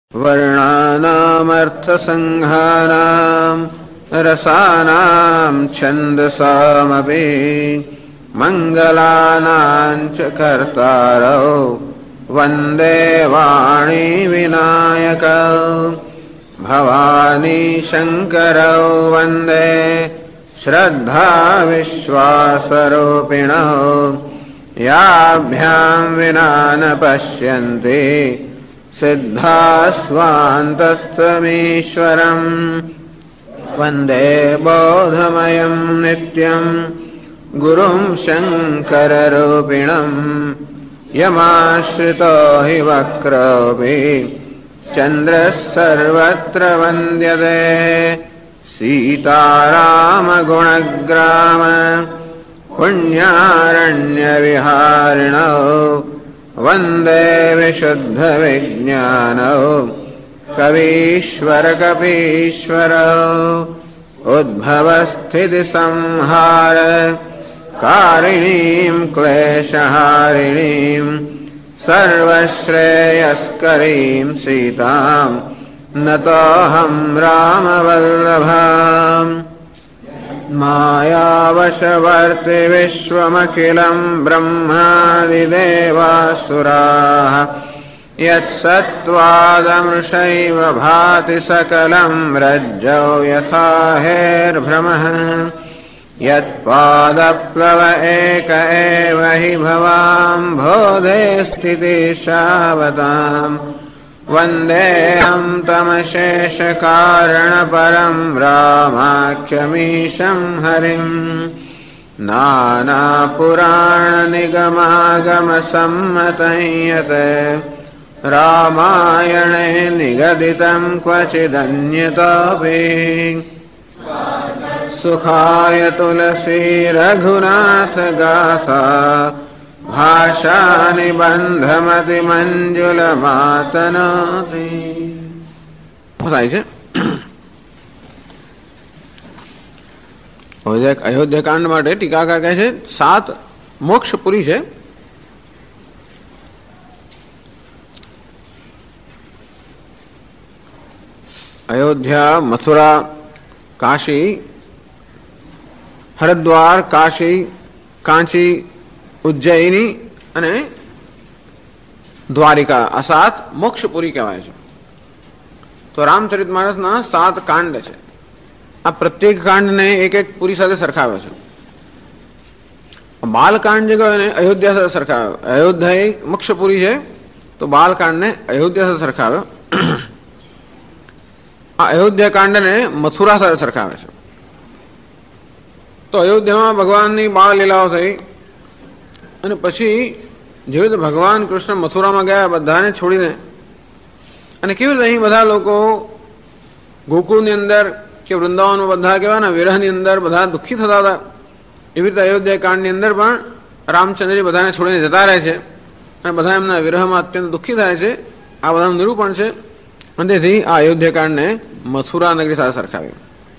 વર્ણાનામર્થસંઘાનામ રસાનામ છંદસામપી મંગલાનાં ચ કર્તારૌ વંદે વાણી વિનાયકૌ ભવાની શંકરૌ વંદે શ્રદ્ધા વિશ્વાસરૂપિણૌ યાભ્યાં વિના ન પશ્યન્તિ સિદ્ધાસ્વાંતસ્ત્વમીશ્વરમ વંદે બોધમયં નિત્યં ગુરું શંકરરૂપિણં યમાશ્રિતો હિ વક્રોપી ચંદ્રઃ સર્વત્ર વંદ્યતે સીતારામગુણગ્રામ પુણ્યારણ્યવિહારિણો વંદે વિશુદ્ધવિજ્ઞાનૌ કવીશ્વરકપીશ્વરૌ ઉદ્ભવસ્થિતિસંહાર કારિણીં ક્લેશહારિણીં સર્વશ્રેયસ્કરીં સીતાં નતોऽહં રામવલ્લભાम् માયાવશવર્તિ વિશ્વમખિલં બ્રહ્માદિદેવાસુરાઃ યત્સત્ત્વાદમૃષૈવ ભાતિ સકલં રજ્જૌ યથા હેર્ભ્રમઃ યત્પાદપ્લવ એક એવ હિ ભવામ્ભોધે સ્થિતિશાવતાम् વંદેહં તમશેષકારણપરં રામાખ્યમીશં હરિં નાનાપુરાણનિગમાગમસમ્મતં યત રામાયણે નિગદિतं ક્વચિદન્યતોऽપી સુખાય તુલસી રઘુનાથ ગાથા ભાષા નિબંધમતિ મંજુલ માતનોતિ. થાય છે અયોધ્યાકાંડ માટે ટીકાકાર કહે છે 7 મોક્ષપુરી છે. અયોધ્યા, મથુરા, કાશી, હરિદ્વાર, કાશી, કાંચી, ઉજ્જૈની અને દ્વારિકા, આ 7 મોક્ષપુરી કહેવાય છે. તો રામચરિતમાનસના 7 કાંડ છે. આ પ્રત્યેક કાંડને એક એક પુરી સાથે સરખાવે છે. બાલકાંડ જે કહ્યું ને અયોધ્યા સાથે સરખાવ્યો. અયોધ્યા એક મોક્ષપુરી છે તો બાલકાંડને અયોધ્યા સાથે સરખાવ્યો. આ અયોધ્યા કાંડને મથુરા સાથે સરખાવે છે. તો અયોધ્યામાં ભગવાનની બાળ લીલાઓ થઈ અને પછી જેવી રીતે ભગવાન કૃષ્ણ મથુરામાં ગયા બધાને છોડીને, અને કેવી રીતે અહીં બધા લોકો ગોકુળની અંદર કે વૃંદાવનમાં બધા કહેવાના વિરહની અંદર બધા દુઃખી થતા હતા, એવી રીતે અયોધ્યા કાંડની અંદર પણ રામચંદ્રજી બધાને છોડીને જતા રહે છે અને બધા એમના વિરહમાં અત્યંત દુઃખી થાય છે. આ બધાનું નિરૂપણ છે. અને તેથી આ અયોધ્યાકાંડને મથુરા નગરી સાથે સરખાવ્યું.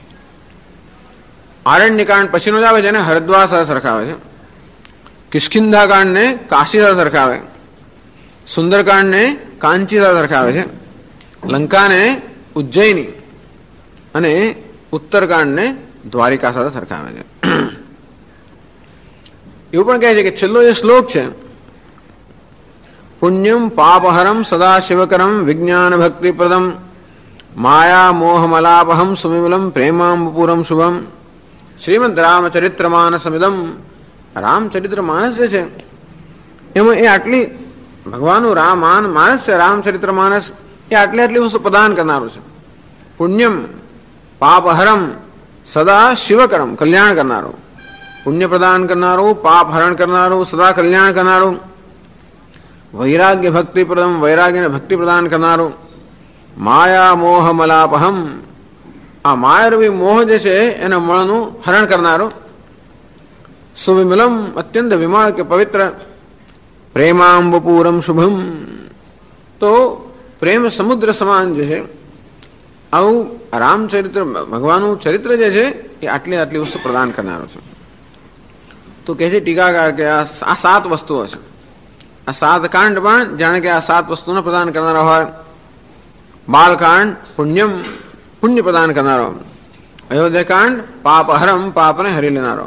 આરણ્યકાંડ પછીનો જ આવે છે અને હરિદ્વાર સાથે સરખાવે છે. કિષ્કિંધાકાંડને કાશી સાથે સરખાવે, સુંદરકાંડને કાંચી સાથે સરખાવે છે, લંકાને ઉજ્જૈની અને ઉત્તરકાંડને દ્વારિકા સાથે સરખાવે છે. એવું પણ કહે છે કે છેલ્લો જે શ્લોક છે, પુણ્યમ પાપહરમ સદા શિવકરમ વિજ્ઞાન ભક્તિપ્રદમ માયા મોહમલાપહમ સુવિમલમ પ્રેમાંબપુરમ શુભમ શ્રીમદ રામચરિત્ર માનસમિદમ. રામચરિત્ર માનસ જે છે એમાં એ આટલી ભગવાનનું માનસ છે, રામચરિત્ર માનસ એ આટલી વસ્તુ પ્રદાન કરનારું છે. પુણ્યમ પાપહરમ સદા શિવકરમ, કલ્યાણ કરનારું, પુણ્ય પ્રદાન કરનારું, પાપ હરણ કરનારું, સદા કલ્યાણ કરનારું, વૈરાગ્ય ભક્તિપ્રદમ, વૈરાગ્યને ભક્તિ પ્રદાન કરનારું, માયા મોહ મલાપહમ, આ માયારૂપી મોહ જે છે એના મળનું હરણ કરનારું, સુવિમલમ, અત્યંત વિમળ કે પવિત્ર, પ્રેમાંબપૂરમ શુભમ, તો પ્રેમ સમુદ્ર સમાન જે છે આવું રામચરિત્ર ભગવાનનું ચરિત્ર જે છે એ આટલી વસ્તુ પ્રદાન કરનારો છે. તો કહે છે ટીકાકાર કે આ 7 વસ્તુઓ છે. આ 7 કાંડ પણ જાણે કે આ 7 વસ્તુને પ્રદાન કરનારા હોય. બાલકાંડ પુણ્યમ, પુણ્ય પ્રદાન કરનારો. અયોધ્યાકાંડ પાપહરમ, પાપને હરી લેનારો.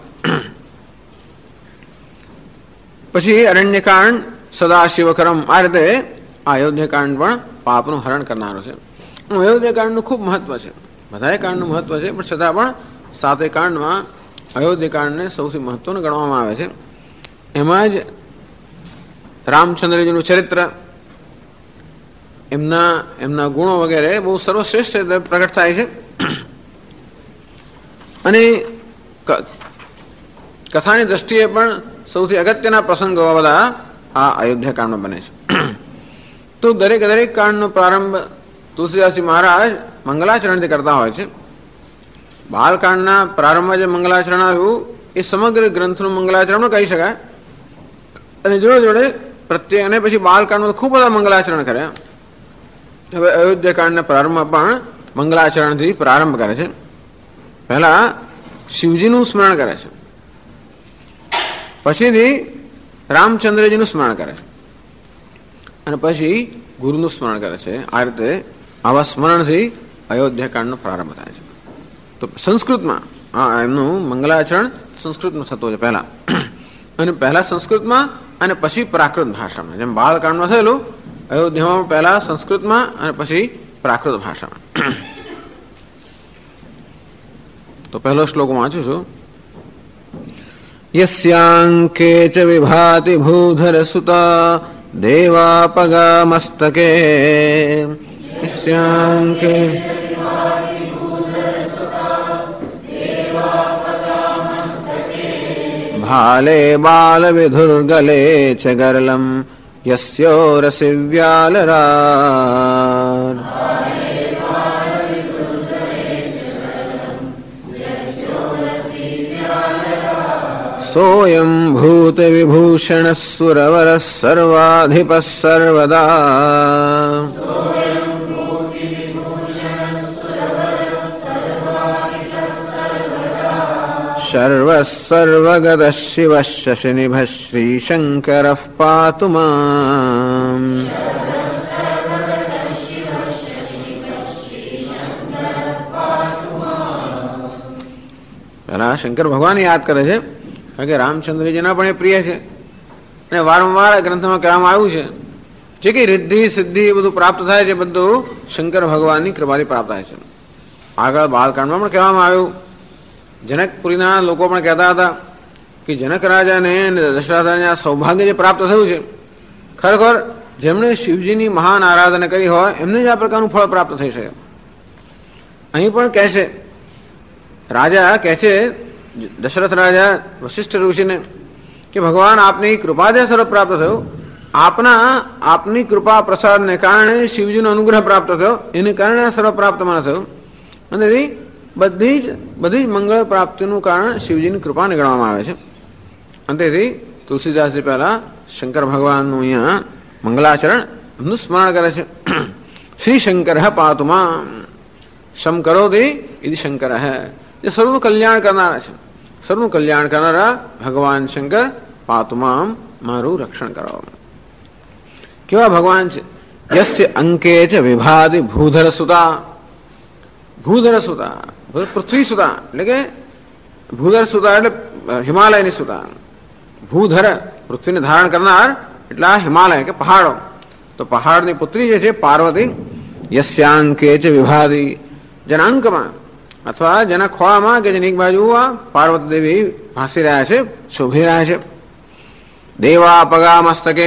પછી અરણ્યકાંડ સદાશિવકરમ. આ રીતે આ અયોધ્યાકાંડ પણ પાપનું હરણ કરનારો છે. અયોધ્યાકાંડનું ખૂબ મહત્વ છે. બધાએ કાંડનું મહત્વ છે, પણ છતાં પણ સાતે કાંડમાં અયોધ્યાકાંડને સૌથી મહત્વનું ગણવામાં આવે છે. એમાં જ રામચંદ્રજીનું ચરિત્ર, એમના ગુણો વગેરે બહુ સર્વશ્રેષ્ઠ રીતે પ્રગટ થાય છે. અને કથાની દ્રષ્ટિએ પણ સૌથી અગત્યના પ્રસંગો બધા આ અયોધ્યાકાંડમાં બને છે. તો દરેક કાંડનો પ્રારંભ તુલસીદાસજી મહારાજ મંગલાચરણથી કરતા હોય છે. બાલકાંડના પ્રારંભમાં જે મંગલાચરણ આવ્યું એ સમગ્ર ગ્રંથનું મંગલાચરણ કહી શકાય. અને જોડે પ્રત્યેક અને પછી બાલકાંડમાં ખૂબ બધા મંગલાચરણ કર્યા. હવે અયોધ્યાકાંડના પ્રારંભમાં પણ મંગલાચરણથી પ્રારંભ કરે છે. પહેલા શિવજીનું સ્મરણ કરે છે, પછીથી રામચંદ્રજીનું સ્મરણ કરે છે, અને પછી ગુરુનું સ્મરણ કરે છે. આ રીતે આવા સ્મરણથી અયોધ્યાકાંડનો પ્રારંભ થાય છે. તો સંસ્કૃતમાં એમનું મંગલાચરણ સંસ્કૃતમાં થતું છે પહેલા, અને પહેલા સંસ્કૃતમાં અને પછી પ્રાકૃત ભાષામાં. જેમ બાલકાંડમાં થયેલું, અયોધ્યામાં પહેલા સંસ્કૃતમાં અને પછી પ્રાકૃત ભાષામાં. તો પહેલો શ્લોક વાંચું છું. યસ્યાંકે ચ વિભાતિ ભૂધર સુતા દેવાપગા મસ્તકે. યસ્યાંકે ભાલે બાલ વિધુર્ગલે ચ ગરલમ યસ્યોરસિ વ્યાલરાર. સોયં ભૂત વિભૂષણ સુરવર સર્વાધિપ સર્વદા. સર્વસર્વગત શિવ શશિનિભ શ્રીશંકર પાતુ મામ. પહેલા શંકર ભગવાન યાદ કરે છે, કારણ કે રામચંદ્રજીના પણ એ પ્રિય છે. અને વારંવાર ગ્રંથમાં કહેવામાં આવ્યું છે જે કંઈ રિદ્ધિ સિદ્ધિ બધું પ્રાપ્ત થાય છે, બધું શંકર ભગવાનની કૃપાથી પ્રાપ્ત થાય છે. આગળ બાલકાંડમાં પણ કહેવામાં આવ્યું, જનકપુરીના લોકો પણ કહેતા હતા કે જનક રાજાને દશરથને આ સૌભાગ્ય જે પ્રાપ્ત થયું છે, ખરેખર જેમણે શિવજીની મહાન આરાધના કરી હોય એમને જ આ પ્રકારનું ફળ પ્રાપ્ત થઈ શકે. અહીં પણ કહે છે, રાજા કહે છે દશરથ રાજા વશિષ્ઠ ઋષિને કે ભગવાન આપની કૃપાથી સર્વ પ્રાપ્ત થયો, આપની કૃપા પ્રસાદને કારણે શિવજીનો અનુગ્રહ પ્રાપ્ત થયો, એને કારણે સર્વ પ્રાપ્ત મને થયું. અને બધી જ મંગળ પ્રાપ્તિનું કારણ શિવજીની કૃપાને ગણવામાં આવે છે. અને તેથી તુલસીદાસજી પહેલા શંકર ભગવાનનું અહીંયા મંગલાચરણ એમનું સ્મરણ કરે છે. શ્રી શંકર પાતુમાં શમ કરોતિ ઇતિ શંકર જે સર્વનું કલ્યાણ કરનારા છે. સર્વનું કલ્યાણ કરનારા ભગવાન શંકર પાતુમામ મારું રક્ષણ કરો. કેવા ભગવાન છે? યસ્ય અંકે ચ વિભાતિ ભૂધર સુતા. ભૂધર સુતા, પૃથ્વી સુતા એટલે કે ભૂધર સુતા એટલે હિમાલયની સુતા. ભૂધર પૃથ્વીને ધારણ કરનાર એટલે હિમાલય કે પહાડો. તો પહાડની પુત્રી જે છે પાર્વતી. યસ્યાંકે ચ વિભાતિ, જેના અંકમાં અથવા જેના ખોળામાં કે જેની એક બાજુ આ પાર્વતી દેવી ભાસી રહ્યા છે, શોભી રહ્યા છે. દેવા પગા મસ્તકે,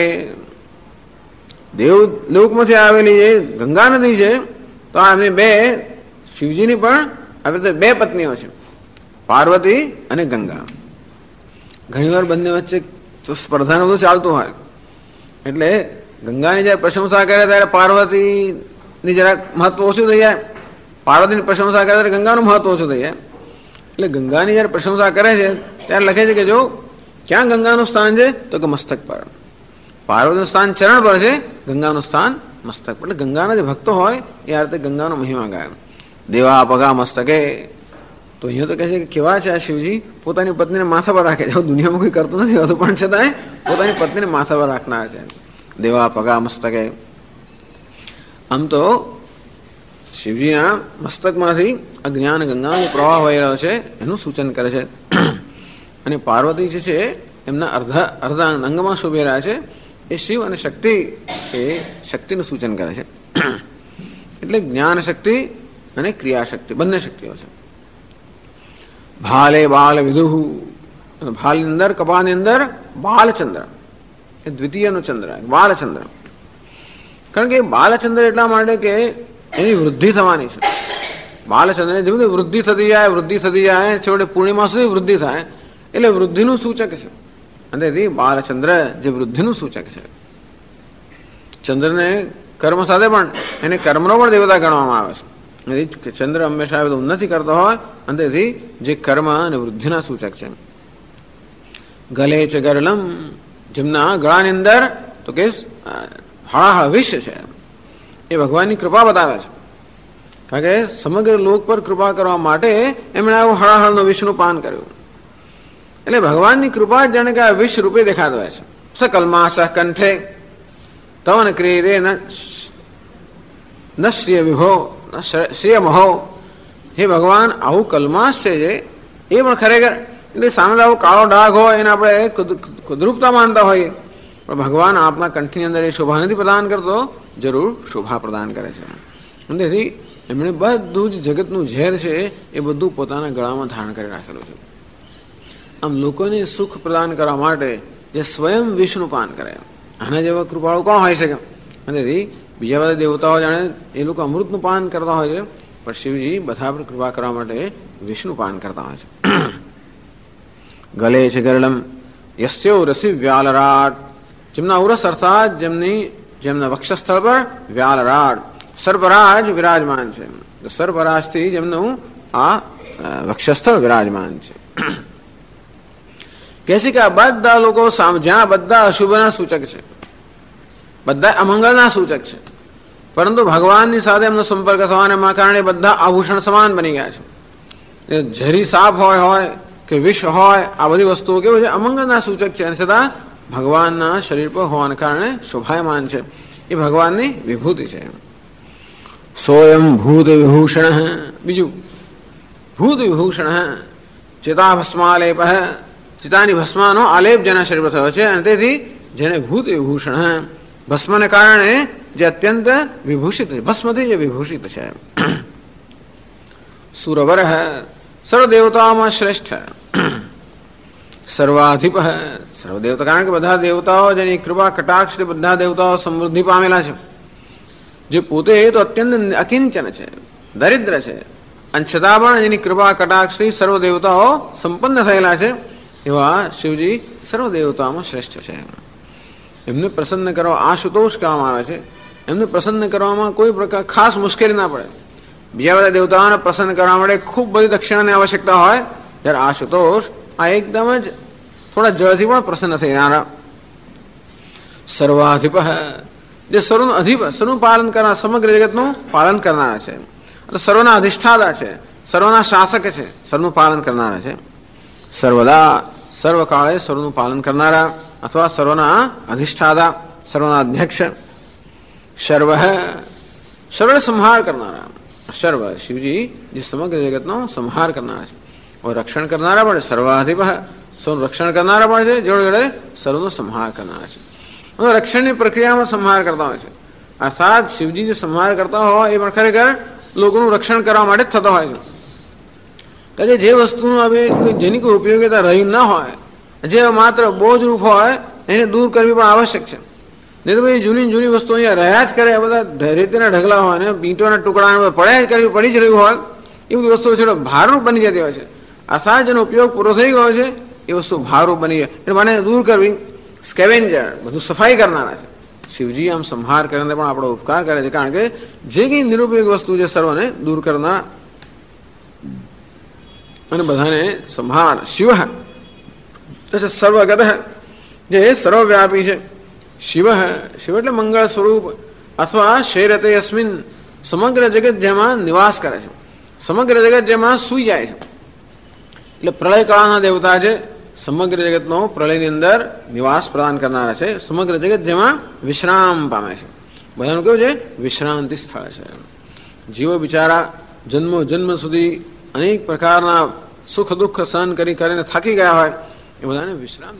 દેવલોકમાંથી આવેલી જે ગંગા નદી છે, તો આ એમની બે શિવજીની પણ આવી રીતે બે પત્નીઓ છે, પાર્વતી અને ગંગા. ઘણીવાર બંને વચ્ચે સ્પર્ધાનું બધું ચાલતું હોય, એટલે ગંગાની જયારે પ્રશંસા કરે ત્યારે પાર્વતીની જરાક મહત્વ ઓછું થઈ જાય, પાર્વતીની પ્રશંસા કરે ત્યારે ગંગાનું મહત્વ ઓછું થઈ જાય. એટલે ગંગાની જયારે પ્રશંસા કરે છે ત્યારે લખે છે કે જો ક્યાં ગંગાનું સ્થાન છે, તો કે મસ્તક પર. પાર્વતીનું સ્થાન ચરણ પર છે, ગંગાનું સ્થાન મસ્તક પર. એટલે ગંગાના જે ભક્તો હોય એ આ રીતે ગંગાનો મહિમા ગાય. દેવા પગા મસ્તકે, તો અહીંયા તો કહે છે કે કેવા છે આ શિવજી, પોતાની પત્નીને માથા પર રાખે છે. દુનિયામાં કોઈ કરતું નથી હોતું, પણ છતાંય પોતાની પત્નીને માથા પર રાખનાર છે. દેવા પગા મસ્તકે. આમ તો શિવજીના મસ્તકમાંથી અજ્ઞાન ગંગાનો પ્રવાહ વહી રહ્યો છે એનું સૂચન કરે છે. અને પાર્વતી જે છે એમના અર્ધા અંગમાં શોભી રહ્યા છે એ શિવ અને શક્તિ એ શક્તિનું સૂચન કરે છે. એટલે જ્ઞાન શક્તિ અને ક્રિયાશક્તિ બંને શક્તિઓ છે. ભાલે બાલ વિદુહુ, ભાલની અંદર કપાળની અંદર બાલચંદ્ર એ દ્વિતીયનો ચંદ્ર બાલચંદ્ર. કારણ કે બાલચંદ્ર એટલા માટે કે એની વૃદ્ધિ થવાની છે. બાલચંદ્ર જેવું વૃદ્ધિ થતી જાય છેવટે પૂર્ણિમા સુધી વૃદ્ધિ થાય એટલે વૃદ્ધિનું સૂચક છે. અને તેથી બાલચંદ્ર જે વૃદ્ધિનું સૂચક છે. ચંદ્રને કર્મ સાથે પણ એને કર્મનો પણ દેવતા ગણવામાં આવે છે. ચંદ્ર હંમેશા ઉન્નતિ કરતો હોય અને તેથી જે કર્મ અને વૃદ્ધિના સૂચક છે. ગલે છે ગરલમ, જેમના ગળાની અંદર તો કે હળાહળ વિષ છે એ ભગવાનની કૃપા બતાવે છે. કારણ કે સમગ્ર લોક પર કૃપા કરવા માટે એમણે આવું હળાહળનો વિષનું પાન કર્યું. એટલે ભગવાનની કૃપા જ જાણે કે આ વિષ રૂપે દેખાતો હોય છે. સકલમાં સહ કંઠે તવન ક્રિયે ન શ્રિય વિભો શ્રિય મહો. હે ભગવાન, આવું કલમાશ છે જે એ પણ ખરેખર એટલે સામે આવો કાળો ડાઘ હોય એને આપણે કુદ્રુપતા માનતા હોઈએ, પણ ભગવાન આપના કંઠની અંદર એ શોભા નથી પ્રદાન કરતો, જરૂર શોભા પ્રદાન કરે છે. તેથી એમણે બધું જ જગતનું ઝેર છે એ બધું પોતાના ગળામાં ધારણ કરી રાખેલું છે. આમ લોકોને સુખ પ્રદાન કરવા માટે જે સ્વયં વિષનું પાન કરે આના જેવા કૃપાળુ કોણ હોય શકે? અને તેથી બીજા બધા દેવતાઓ જાણે એ લોકો અમૃતનું પાન કરતા હોય છે, પણ શિવજી બધા પર કૃપા કરવા માટે વિષનું પાન કરતા હોય છે. ગલે છે ગરલમ યસ્યો રસી વ્યાલરાટ, જેમના ઉરસ અર્થાત જેમના વક્ષસ્થળ પર વ્યાલરાટ સર્પરાજ વિરાજમાન છે. સર્પરાજથી જેમનું આ વક્ષસ્થળ વિરાજમાન છે. કહે છે કે આ બધા લોકો જ્યાં બધા અશુભના સૂચક છે, બધા અમંગળના સૂચક છે, પરંતુ ભગવાનની સાથે એમનો સંપર્ક થવાને કારણે બધા આભૂષણ સમાન બની ગયા છે. ઝેરી સાપ હોય કે વિષ હોય, આ બધી વસ્તુઓ કેવું છે અમંગળના સૂચક છે, અને છતાં ભગવાનના શરીર પર હોવાને કારણે શોભાયમાન છે. એ ભગવાનની વિભૂતિ છે. સોયમ ભૂત વિભૂષણ, બીજું ભૂત વિભૂષણ ચિતા ભસ્માલેપ, ચિતાની ભસ્માનો આલેપ જેના શરીર પર થયો છે, અને તેથી જેને ભૂત વિભૂષણ ભસ્મને કારણે જે અત્યંત વિભૂષિત ભસ્મથી જે વિભૂષિત છે. સુરવર સર્વદેવતાઓમાં શ્રેષ્ઠ, સર્વાધિપ સર્વદેવતા, કારણ કે બધા દેવતાઓ જેની કૃપા કટાક્ષ બધા દેવતાઓ સમૃદ્ધિ પામેલા છે. જે પોતે તો અત્યંત અકિંચન છે, દરિદ્ર છે, અને છતાં પણ જેની કૃપા કટાક્ષથી સર્વ દેવતાઓ સંપન્ન થયેલા છે, એવા શિવજી સર્વ દેવતાઓમાં શ્રેષ્ઠ છે. એમને પ્રસન્ન કરવા આશુતોષ કહેવામાં આવે છે. એમને પ્રસન્ન કરવામાં કોઈ પ્રકાર ખાસ મુશ્કેલી ના પડે. બીજા બધા દેવતાઓને પ્રસન્ન કરવા માટે ખૂબ બધી દક્ષિણાની આવશ્યકતા હોય, જ્યારે આશુતોષ આ એકદમ જ થોડા જળથી પણ પ્રસન્ન થનારા. સર્વાધિપ, જે સર્વનું અધિપ, સર્વનું પાલન કરનાર, સમગ્ર જગતનું પાલન કરનારા છે. સર્વના અધિષ્ઠાતા છે, સર્વના શાસક છે, સર્વનું પાલન કરનારા છે. સર્વદા, સર્વકાળે સર્વનું પાલન કરનારા અથવા સર્વના અધિષ્ઠાતા, સર્વના અધ્યક્ષ. સર્વ, સર્વને સંહાર કરનારા. સર્વ શિવજી જે સમગ્ર જગતનો સંહાર કરનારા છે. રક્ષણ કરનારા પણ સર્વાધિપ, સૌનું રક્ષણ કરનારા પણ છે, જોડે જોડે સર્વનો સંહાર કરનારા છે. રક્ષણની પ્રક્રિયામાં સંહાર કરતા હોય છે. અર્થાત શિવજી જે સંહાર કરતા હોય એ પણ ખરેખર લોકોનું રક્ષણ કરવા માટે જ થતો હોય છે. કારણ કે જે વસ્તુનું હવે જેની કોઈ ઉપયોગીતા રહી ન હોય, જે માત્ર બોજરૂપ હોય એને દૂર કરવી પણ આવશ્યક છે. નહીં તો ભાઈ જૂની વસ્તુઓ અહીંયા રહ્યા જ કરે, બધા રેતીના ઢગલા હોય ને ઈંટોના ટુકડા પડી જ રહ્યું હોય, એ બધી વસ્તુઓ છેડો ભારરૂપ બની જતી હોય છે. અર્થાત જેનો ઉપયોગ પૂરો થઈ ગયો છે એ વસ્તુ ભારરૂપ બની જાય, એટલે મને દૂર કરવી. સ્કેવેન્જર, બધું સફાઈ કરનારા છે. શિવજી આમ સંહાર કરીને પણ આપણો ઉપકાર કરે છે, કારણ કે જે કંઈ નિરુપયોગી વસ્તુ છે સર્વને દૂર કરનાર અને બધાને સંહાર. શિવ સર્વગત, જે સર્વવ્યાપી છે. શિવ, શિવ એટલે મંગળ સ્વરૂપ અથવા શૈરતે યસ્મિન, સમગ્ર જગત જેમાં નિવાસ કરે છે, સમગ્ર જગત જેમાં સૂઈ જાય છે. એટલે પ્રલય કાળના દેવતા છે, સમગ્ર જગતનો પ્રલયની અંદર નિવાસ પ્રદાન કરનારા છે. સમગ્ર જગત જેમાં વિશ્રામ પામે છે, બધાનું કેવું છે વિશ્રાંતિ સ્થળ છે. જીવો બિચારા જન્મો જન્મ સુધી અનેક પ્રકારના સુખ દુઃખ સહન કરીને થાકી ગયા હોય એ બધાને વિશ્રામ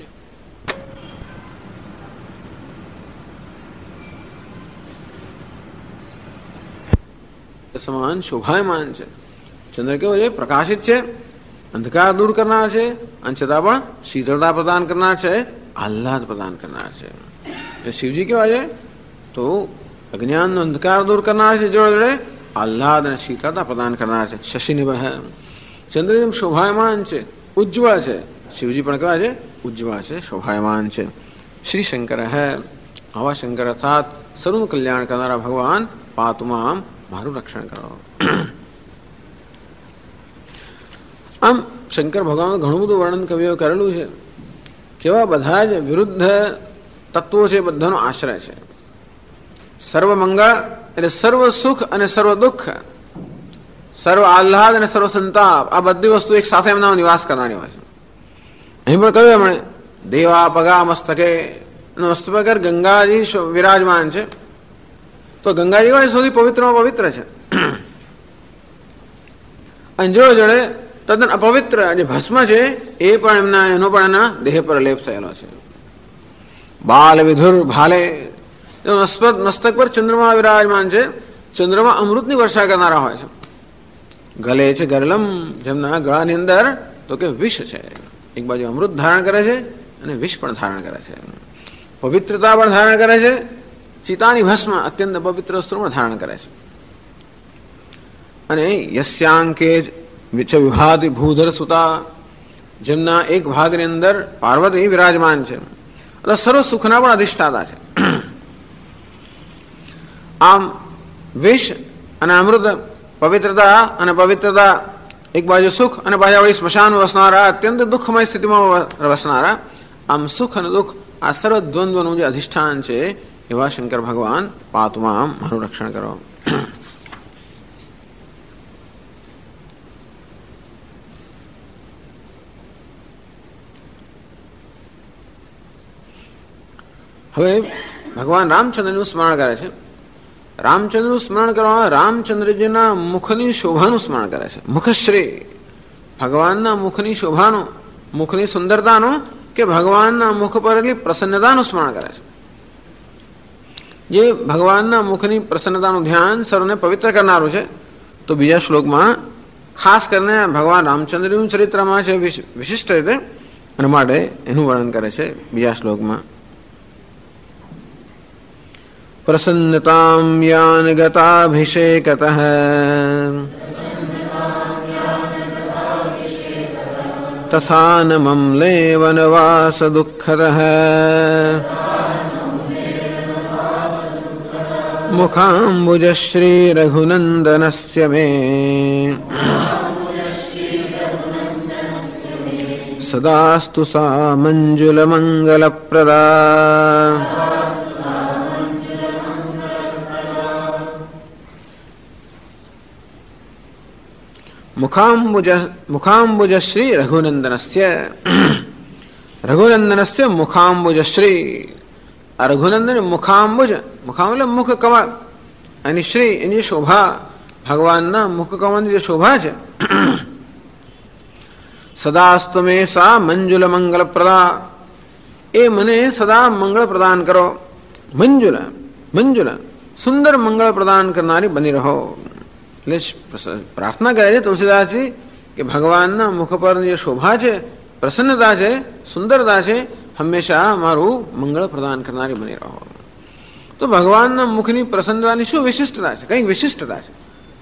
સમાન શોભાયમાન છે. ચંદ્ર કેવો છે? પ્રકાશિત છે, અંધકાર દૂર કરનાર છે, અને છતાં પણ શીતળતા પ્રદાન કરનાર છે, આહ્લાદ પ્રદાન કરનાર છે. એટલે શિવજી કેવા છે? તો અજ્ઞાનનો અંધકાર દૂર કરનાર છે, જોડે જોડે આહ્લાદ અને શીતળતા પ્રદાન કરનાર છે. શશિનિભ ચંદ્ર જેમ શોભાયમાન છે, ઉજ્જવળ છે, શિવજી પણ કેવા છે? ઉજ્જવળ છે, શોભાયમાન છે. શ્રી શંકર હૈ, આવા શંકર અર્થાત સર્વનું કલ્યાણ કરનારા ભગવાન પાતુમામ, મારું રક્ષણ કરો. આમ શંકર ભગવાન ઘણું બધું વર્ણન કવિઓ કરેલું છે. કેવા બધા જ વિરુદ્ધ તત્વો છે, બધાનો આશ્રય છે. સર્વ મંગળ એટલે સર્વ સુખ અને સર્વ દુઃખ, સર્વ આહ્લાદ અને સર્વ સંતાપ, આ બધી વસ્તુ એક સાથે એમના નિવાસ કરવાની હોય છે. અહીં પણ કહ્યું એમણે દેવા પગા મસ્તકે, મસ્તક પર ગંગાજી વિરાજમાન છે. તો ગંગાજી હોય સૌથી પવિત્રમાં પવિત્ર છે. અને જોડે જોડે તદ્દન અપવિત્ર જે ભસ્મ છે એ પણ એનો પણ એના દેહ પર લેપ થયેલો છે. બાલ વિધુર ભાલે, મસ્તક પર ચંદ્રમા વિરાજમાન છે. ચંદ્રમા અમૃતની વર્ષા કરનારા હોય છે. ગલે છે ગરલમ, જેમના ગળાની અંદર તો કે વિષ છે. એક બાજુ અમૃત ધારણ કરે છે અને વિષ પણ ધારણ કરે છે. પવિત્રતા પણ ધારણ કરે છે. ચિતાની ભસ્મ અત્યંત પવિત્ર વસ્તુ પણ ધારણ કરે છે. અને યસ્યાંકે વિભાતિ ભૂધર સુતા, જેમના એક ભાગની અંદર પાર્વતી વિરાજમાન છે. એટલે સર્વ સુખના પણ અધિષ્ઠાતા છે. આમ વિષ અને અમૃત, પવિત્રતા અને પવિત્રતા, એક બાજુ સુખ અને પાછા વળી સ્મશાન વસનારા, અત્યંત દુઃખમય સ્થિતિમાં વસનારા, આમ સુખ અને દુઃખ આ સર્વ દ્વંદ્વનું જે અધિષ્ઠાન છે એવા શંકર ભગવાન પાતુમામ, મારું રક્ષણ કરો. હવે ભગવાન રામચંદ્રનું સ્મરણ કરે છે. રામચંદ્રનું સ્મરણ કરવામાં રામચંદ્રજીના મુખની શોભાનું સ્મરણ કરે છે. મુખશ્રી, ભગવાનના મુખની શોભાનું, મુખની સુંદરતાનું કે ભગવાનના મુખ પર એટલી પ્રસન્નતાનું સ્મરણ કરે છે. જે ભગવાનના મુખની પ્રસન્નતાનું ધ્યાન સર્વને પવિત્ર કરનારું છે. તો બીજા શ્લોકમાં ખાસ કરીને ભગવાન રામચંદ્રનું ચરિત્રમાં છે વિશિષ્ટ રીતે, અને માટે એનું વર્ણન કરે છે બીજા શ્લોકમાં. પ્રસન્નતામ યાન ગતાભિષેકતઃ તથા ન મમલે વનવાસ દુઃખતઃ મુખાંબુજશ્રી રઘુનંદનસ્ય મે સદાસ્તુ સા મંજુલમંગલપ્રદા. મુખાંબુજશ્રી રઘુનંદનસ્ય, રઘુનંદનસ્ય મુખાંબુજશ્રી. આ રઘુનંદન મુખાંબુજ, મુખાંબ એટલે મુખ કમળ, એની શ્રી એની શોભા, ભગવાનના મુખ કમળની જે શોભા છે. સદાસ્તમે સા મંજુલ મંગલ પ્રદા, એ મને સદા મંગળ પ્રદાન કરો. મંજુલ, મંજુલ સુંદર મંગળ પ્રદાન કરનારી બની રહો. એટલે પ્રાર્થના કરે છે તુલસીદાસજી કે ભગવાનના મુખ પરની જે શોભા છે, પ્રસન્નતા છે, સુંદરતા છે, હંમેશા મારું મંગળ પ્રદાન કરનારી બની રહો. તો ભગવાનના મુખની પ્રસન્નતાની શું વિશિષ્ટતા છે? કંઈક વિશિષ્ટતા છે.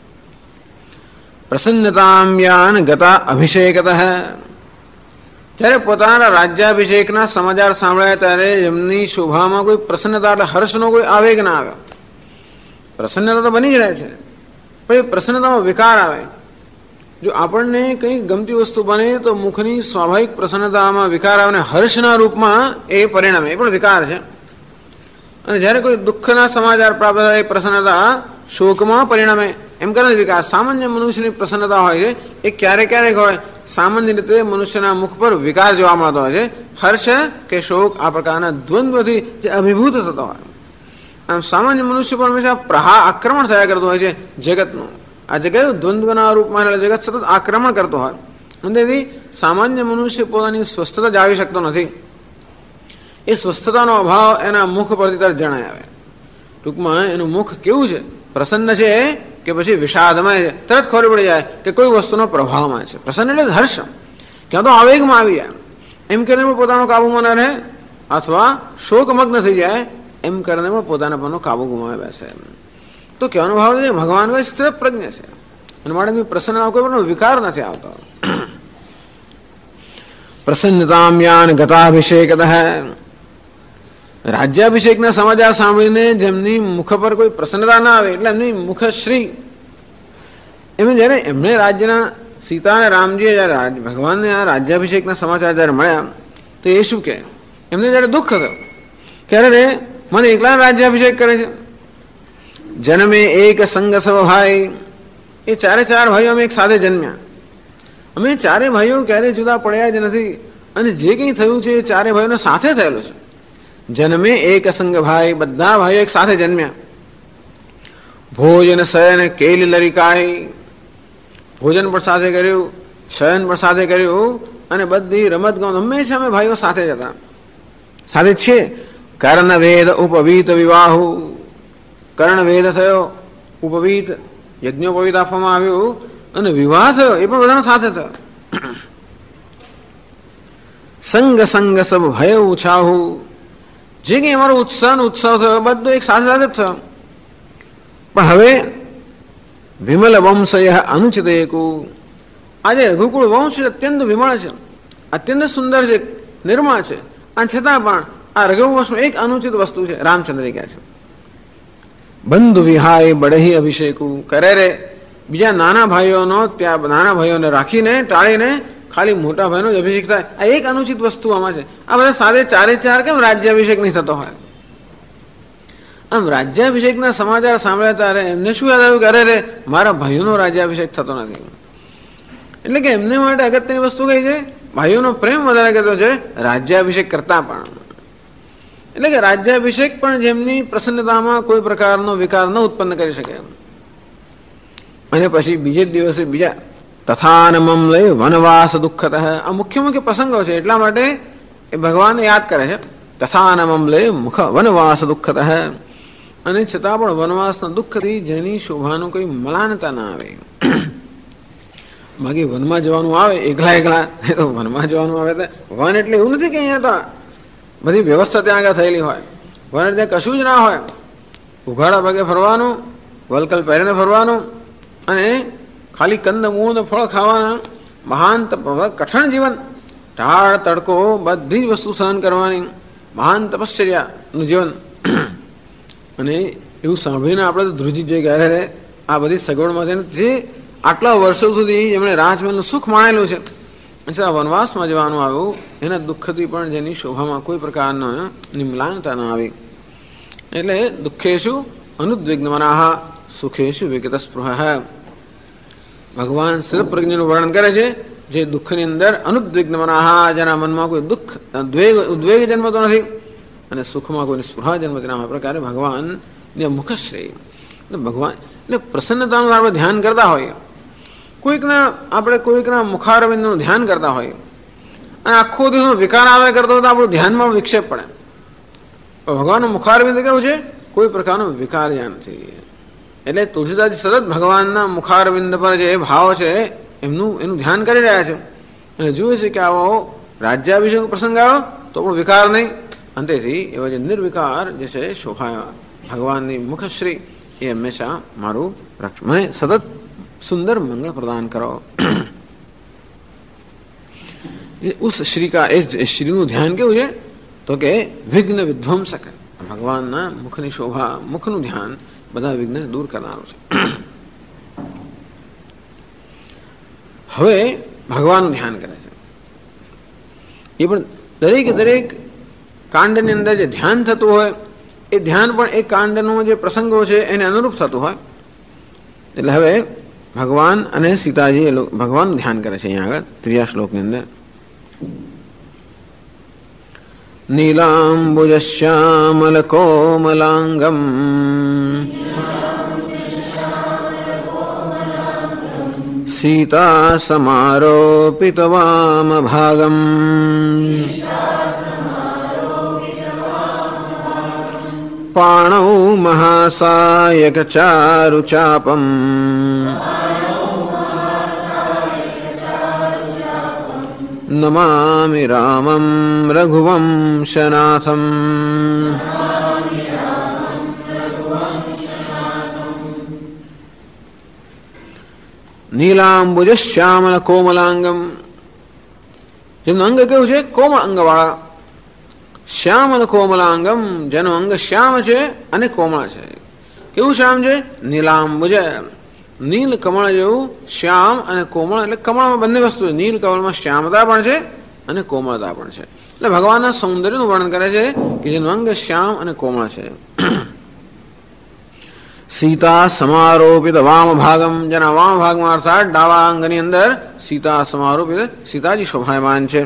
પ્રસન્નતામ યાન ગતા અભિષેકતઃ, જ્યારે પોતાના રાજ્યાભિષેકના સમાચાર સાંભળ્યા ત્યારે એમની શોભામાં કોઈ પ્રસન્નતા એટલે હર્ષનો કોઈ આવેગ ના આવ્યો. પ્રસન્નતા તો બની જ રહે છે, પણ એ પ્રસન્નતામાં વિકાર આવે. જો આપણને કંઈક ગમતી વસ્તુ બને તો મુખની સ્વાભાવિક પ્રસન્નતામાં વિકાર આવે, હર્ષના રૂપમાં એ પરિણામે, એ પણ વિકાર છે. અને જ્યારે કોઈ દુઃખના સમાચાર પ્રાપ્ત થાય એ પ્રસન્નતા શોકમાં પરિણામે, એમ કરે વિકાર. સામાન્ય મનુષ્યની પ્રસન્નતા હોય છે એ ક્યારેક ક્યારેક હોય. સામાન્ય રીતે મનુષ્યના મુખ પર વિકાર જોવા મળતો હોય છે. હર્ષ કે શોક આ પ્રકારના દ્વંદ્વથી જે અભિભૂત થતો હોય. આમ સામાન્ય મનુષ્ય પણ હંમેશા આક્રમણ થયા કરતું હોય છે જગતનું. આ જગત દ્વંદ્વના રૂપમાં જગત સતત આક્રમણ કરતો હોય અને તેથી સામાન્ય મનુષ્ય પોતાની સ્વસ્થતા જાળવી શકતો નથી. એ સ્વસ્થતાનો અભાવ એના મુખ પરથી તરત જણાય આવે. ટૂંકમાં એનું મુખ કેવું છે, પ્રસન્ન છે કે પછી વિષાદમાં છે, તરત ખબર પડી જાય કે કોઈ વસ્તુનો પ્રભાવમાં છે. પ્રસન્ન એટલે હર્ષ, ક્યાં તો આવેગમાં આવી જાય, એમ કરીને પોતાનો કાબુમાં ન રહે, અથવા શોકમગ્ન થઈ જાય, એમ કરીને પોતાના પરનો કાબુ ગુમાવી બેસે. તો કહેવાનો ભાવ છે ભગવાન કોઈ સ્થિર પ્રજ્ઞ છે અને માટે પ્રસન્ન કોઈ પણ વિકાર નથી આવતો. પ્રસન્નતામ યાન ગતાભિષેકતઃ, રાજ્યાભિષેકના સમાચાર સાંભળીને જેમની મુખ પર કોઈ પ્રસન્નતા ના આવે એટલે એમની મુખશ્રી, એમ જ્યારે એમને રાજ્યના સીતા અને રામજીએ જ્યારે ભગવાનને આ રાજ્યાભિષેકના સમાચાર જ્યારે મળ્યા તો એ શું કહે, એમને જ્યારે દુઃખ થયું ક્યારે રે મને એકલા રાજ્યાભિષેક કરે છે. જન્મે એક સંગ સવ ભાઈ, એ ચારે ચાર ભાઈઓ અમે એક સાથે જન્મ્યા, અમે ચારે ભાઈઓ ક્યારેય જુદા પડ્યા જ નથી અને જે કંઈ થયું છે એ ચારે ભાઈઓને સાથે થયેલું છે. જન્મે એક સંગ ભાઈ, બધા ભાઈઓ એક સાથે જન્મ્યા. ભોજન શયન કેલી લરિકાય, ભોજન પણ સાથે કર્યું, શયન પણ સાથે કર્યું અને બધી રમત ગમત હંમેશા અમે ભાઈઓ સાથે જ હતા, સાથે જ છીએ. કર્ણ વેદ ઉપવીત વિવાહુ, કર્ણ વેદ થયો, ઉપવીત યજ્ઞોપવીત આપવામાં આવ્યું અને વિવાહ થયો એ પણ બધાનો સાથે થયો. સંગ સંગ સબ ભય ઉછાહુ, જે કંઈ અમારો ઉત્સાહ થયો બધો એક સાથે સાથે જ થયો. પણ હવે વિમલ વંશય અનુચિત એકુ, આજે રઘુકુળ વંશ અત્યંત વિમળ છે, અત્યંત સુંદર છે, નિર્મળ છે, આ છતાં પણ આ રઘુવંશમાં એક અનુચિત વસ્તુ છે, રામચંદ્ર કહે છે. બંધુ વિહાય બઢહી અભિષેકુ, કરે રે બીજા નાના ભાઈઓને રાખીને ટાળીને ખાલી મોટા ભાઈનો જ અભિષેક થાય, આ એક અનુચિત વસ્તુ આમાં છે. આ બધા સાથે ચારે ચાર કેમ રાજ્યાભિષેક નહીં થતો હોય? આમ રાજ્યાભિષેકના સમાચાર સાંભળ્યા ત્યારે એમને શું યાદ આવ્યું કે અરે રે મારા ભાઈઓનો રાજ્યાભિષેક થતો નથી. એટલે કે એમને માટે અગત્યની વસ્તુ કઈ છે, ભાઈઓનો પ્રેમ વધારે કરતો છે રાજ્યાભિષેક કરતા પણ. એટલે કે રાજ્યાભિષેક પણ જેમની પ્રસન્નતામાં કોઈ પ્રકારનો વિકાર ન ઉત્પન્ન કરી શકે. અને પછી બીજે જ દિવસે બીજા તથાનમમ લઈ વનવાસ દુઃખતઃ, આ મુખ્ય મુખ્ય પ્રસંગો છે એટલા માટે એ ભગવાનને યાદ કરે છે. તથાનમમ લઈ વનવાસ દુઃખતઃ, અને છતાં પણ વનવાસના દુઃખથી જેની શોભાનું કોઈ મલાનતા ના આવે. બાકી વનમાં જવાનું આવે એકલા તો વનમાં જવાનું આવે તો વન એટલે એવું નથી કે અહીંયા તો બધી વ્યવસ્થા ત્યાં આગળ થયેલી હોય. વન એટલે કશું જ ના હોય, ઉઘાડા પગે ફરવાનું, વલકલ પહેરીને ફરવાનું અને ખાલી કંદ મૂળ ફળ ખાવાના, મહાન કઠણ જીવન, ઢાળ તડકો બધી જ વસ્તુ સહન કરવાની, મહાન તપશ્ચર્યાનું જીવન. અને એવું સાંભળીને આપણે તો ધ્રુજી જઈ ગયા રે આ બધી સગવડમાં જે આટલા વર્ષો સુધી એમણે રાજમહેલનું સુખ માણેલું છે, છતાં વનવાસમાં જવાનું આવ્યું એના દુઃખથી પણ જેની શોભામાં કોઈ પ્રકારનો નિમ્લાનતા ન આવી. એટલે દુઃખેશુ અનુદ્વિગ્ન મનાહ સુખેશુ વિગત સ્પૃહ. ભગવાન સ્થિરપ્રજ્ઞનું વર્ણન કરે છે જે દુઃખની અંદર અનુદ્વિગ્ન મનાહ, જેના મનમાં કોઈ દુઃખ ઉદ્વેગ જન્મતો નથી અને સુખમાં કોઈ સ્પૃહા જન્મતી ના હોય, પ્રકારે ભગવાનની મુખશ્રેય. ભગવાન એટલે પ્રસન્નતાનું આપણે ધ્યાન કરતા હોઈએ, કોઈકના મુખારવિંદનું ધ્યાન કરતા હોઈએ અને આખો દિવસનો વિકાર આવે કરતો હોય તો આપણું ધ્યાનમાં વિક્ષેપ પડે. ભગવાનનું મુખારવિંદ કેવું છે, કોઈ પ્રકારનો વિકાર નથી. એટલે તુલસીદાસજી સતત ભગવાનના મુખારવિંદ પર જે ભાવ છે એનું ધ્યાન કરી રહ્યા છે અને જુએ છે કે આવો રાજ્યાભિષેક પ્રસંગ આવ્યો તો પણ વિકાર નહીં. અંતેથી એવા જે નિર્વિકાર જે છે શોભા ભગવાનની મુખશ્રી એ હંમેશા મારું મને સતત સુંદર મંગળ પ્રદાન કરો. ઉસ શ્રી કા એ શ્રીનું ધ્યાન કેવું છે તો કે વિઘ્ન વિધ્વંસક, ભગવાનના મુખની શોભા, મુખનું ધ્યાન બધા વિઘ્ન દૂર કરનારું છે. હવે ભગવાનનું ધ્યાન કરે છે એ પણ દરેક કાંડની અંદર જે ધ્યાન થતું હોય એ ધ્યાન પણ એ કાંડનો જે પ્રસંગો છે એને અનુરૂપ થતું હોય. એટલે હવે ભગવાન અને સીતાજી ભગવાનનું ધ્યાન કરે છે અહીંયા આગળ ત્રીજા શ્લોકની અંદર. નીલાંબુજશ્યામલકોમલાંગમ સીતાસમારોપિતવામભાગમ પાણૌ મહાસાયકચારુચાપમ નમામિ રામં રઘુવંશનાથમ. નીલાંબુજ શ્યામલ કોમલાંગમ, જેમનું અંગ કેવું છે? કોમળ અંગવાળા. શ્યામલ કોમલાંગમ, જેનું અંગ શ્યામ છે અને કોમળ છે. કેવું શ્યામ છે? નીલાંબુજ, નીલ કમળ જેવું શ્યામ અને કોમળ. એટલે કમળમાં બંને વસ્તુ છે. નીલ કમળમાં શ્યામતા પણ છે અને કોમળતા પણ છે. એટલે ભગવાનના સૌંદર્યનું વર્ણન કરે છે કે જેનું અંગ શ્યામ અને કોમળ છે. સીતા સમારોપિત વામ ભાગમ, જેના વામ ભાગમાં અર્થાત ડાવા અંગની અંદર સીતા સમારોપિત, સીતાજી શોભાયમાન છે.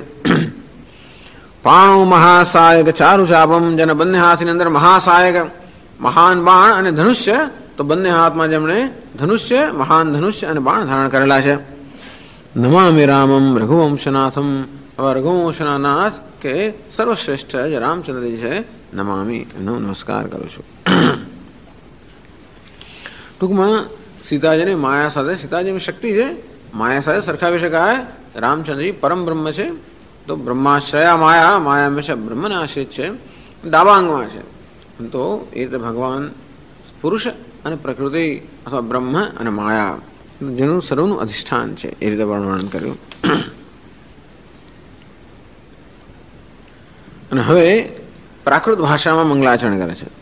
પાણુ મહાસાયક ચારુ ચાપમ, જેના બંને હાથની અંદર મહાસાયક મહાન બાણ અને ધનુષ્ય, તો બંને હાથમાં જેમણે ધનુષ્ય, મહાન ધનુષ્ય અને બાણ ધારણ કરેલા છે. નમામિ રામમ રઘુવંશનાથમ, હવે રઘુવંશના નાથ કે સર્વશ્રેષ્ઠ જે રામચંદ્રજી છે, નમામિ, એનો નમસ્કાર કરું છું. ટૂંકમાં સીતાજીની માયા સાથે, સીતાજીની શક્તિ છે, માયા સાથે સરખાવી શકાય. રામચંદ્રજી પરમ બ્રહ્મ છે, તો બ્રહ્માશ્રયા માયા, માયા હંમેશા બ્રહ્મને આશ્રિત છે, ડાબા અંગમાં છે. તો એ રીતે ભગવાન પુરુષ અને પ્રકૃતિ અથવા બ્રહ્મ અને માયા, જેનું સર્વનું અધિષ્ઠાન છે, એ રીતે વર્ણન કર્યું. અને હવે પ્રાકૃત ભાષામાં મંગલાચરણ કરે છે.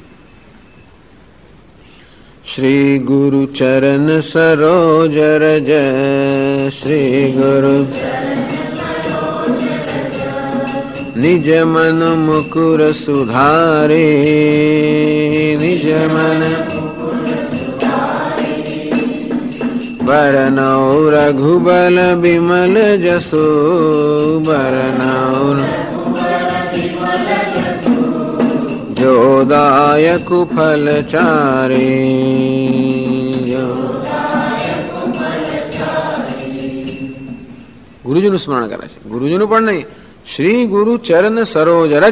શ્રી ગુરુ ચરણ સરોજ રજ, શ્રી ગુરુ નિજ મન મુકુર સુધારે, નિજ મન બરનૌ રઘુબલ બિમલ જસુ, બરનૌ જોદાયકુ ફલ ચારે. ગુરુજીનું સ્મરણ કરે છે. ગુરુજીનું પણ નહીં, શ્રી ગુરુ ચરણ સરોજ રજ,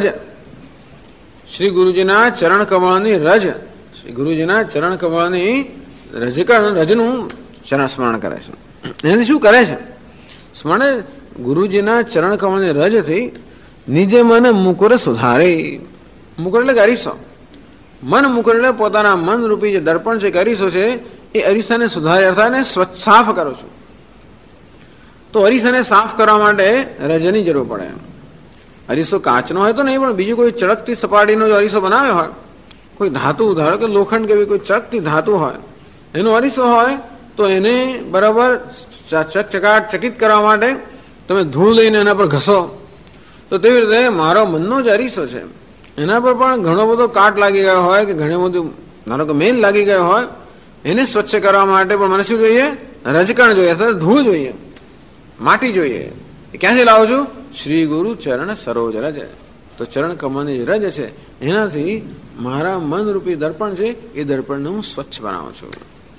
શ્રી ગુરુજીના ચરણ કમળની રજ, શ્રી ગુરુજીના ચરણ કમળની રજનું ચરણ સ્મરણ કરે છે. એનાથી શું કરે છે સ્મરણ? ગુરુજીના ચરણ કમળની રજથી નિજ મન મુકુર સુધારે. મુકુર એટલે અરીસો. મન મુકુર એટલે પોતાના મન રૂપી જે દર્પણ છે, અરીસો છે, એ અરીસાને સુધારે, અર્થાત સ્વચ્છ સાફ કરો છું. તો અરીસાને સાફ કરવા માટે રજની જરૂર પડે. અરીસો કાચનો હોય તો નહીં, પણ બીજી કોઈ ચળકતી સપાટીનો જો અરીસો બનાવ્યો હોય, કોઈ ધાતુ, ધારો કે લોખંડ કે કોઈ ચળકતી ધાતુ હોય, એનો અરીસો હોય, તો એને બરાબર ચકિત કરવા માટે તમે ધૂળ લઈને એના પર ઘસો. તો તેવી રીતે મારો મનનો જે અરીસો છે, એના પર પણ ઘણો બધો કાટ લાગી ગયો હોય કે ઘણું બધું ધારો કે મેલ લાગી ગયો હોય, એને સ્વચ્છ કરવા માટે પણ મને શું જોઈએ? રજકણ જોઈએ, અથવા ધૂળ જોઈએ, માટી જોઈએ. એ ક્યાંથી લાવું છું? શ્રી ગુરુ ચરણ સરોજ રજ. તો ચરણ કમળની રજ છે, એનાથી મારા મનરૂપી દર્પણ છે, એ દર્પણને હું સ્વચ્છ બનાવું છું.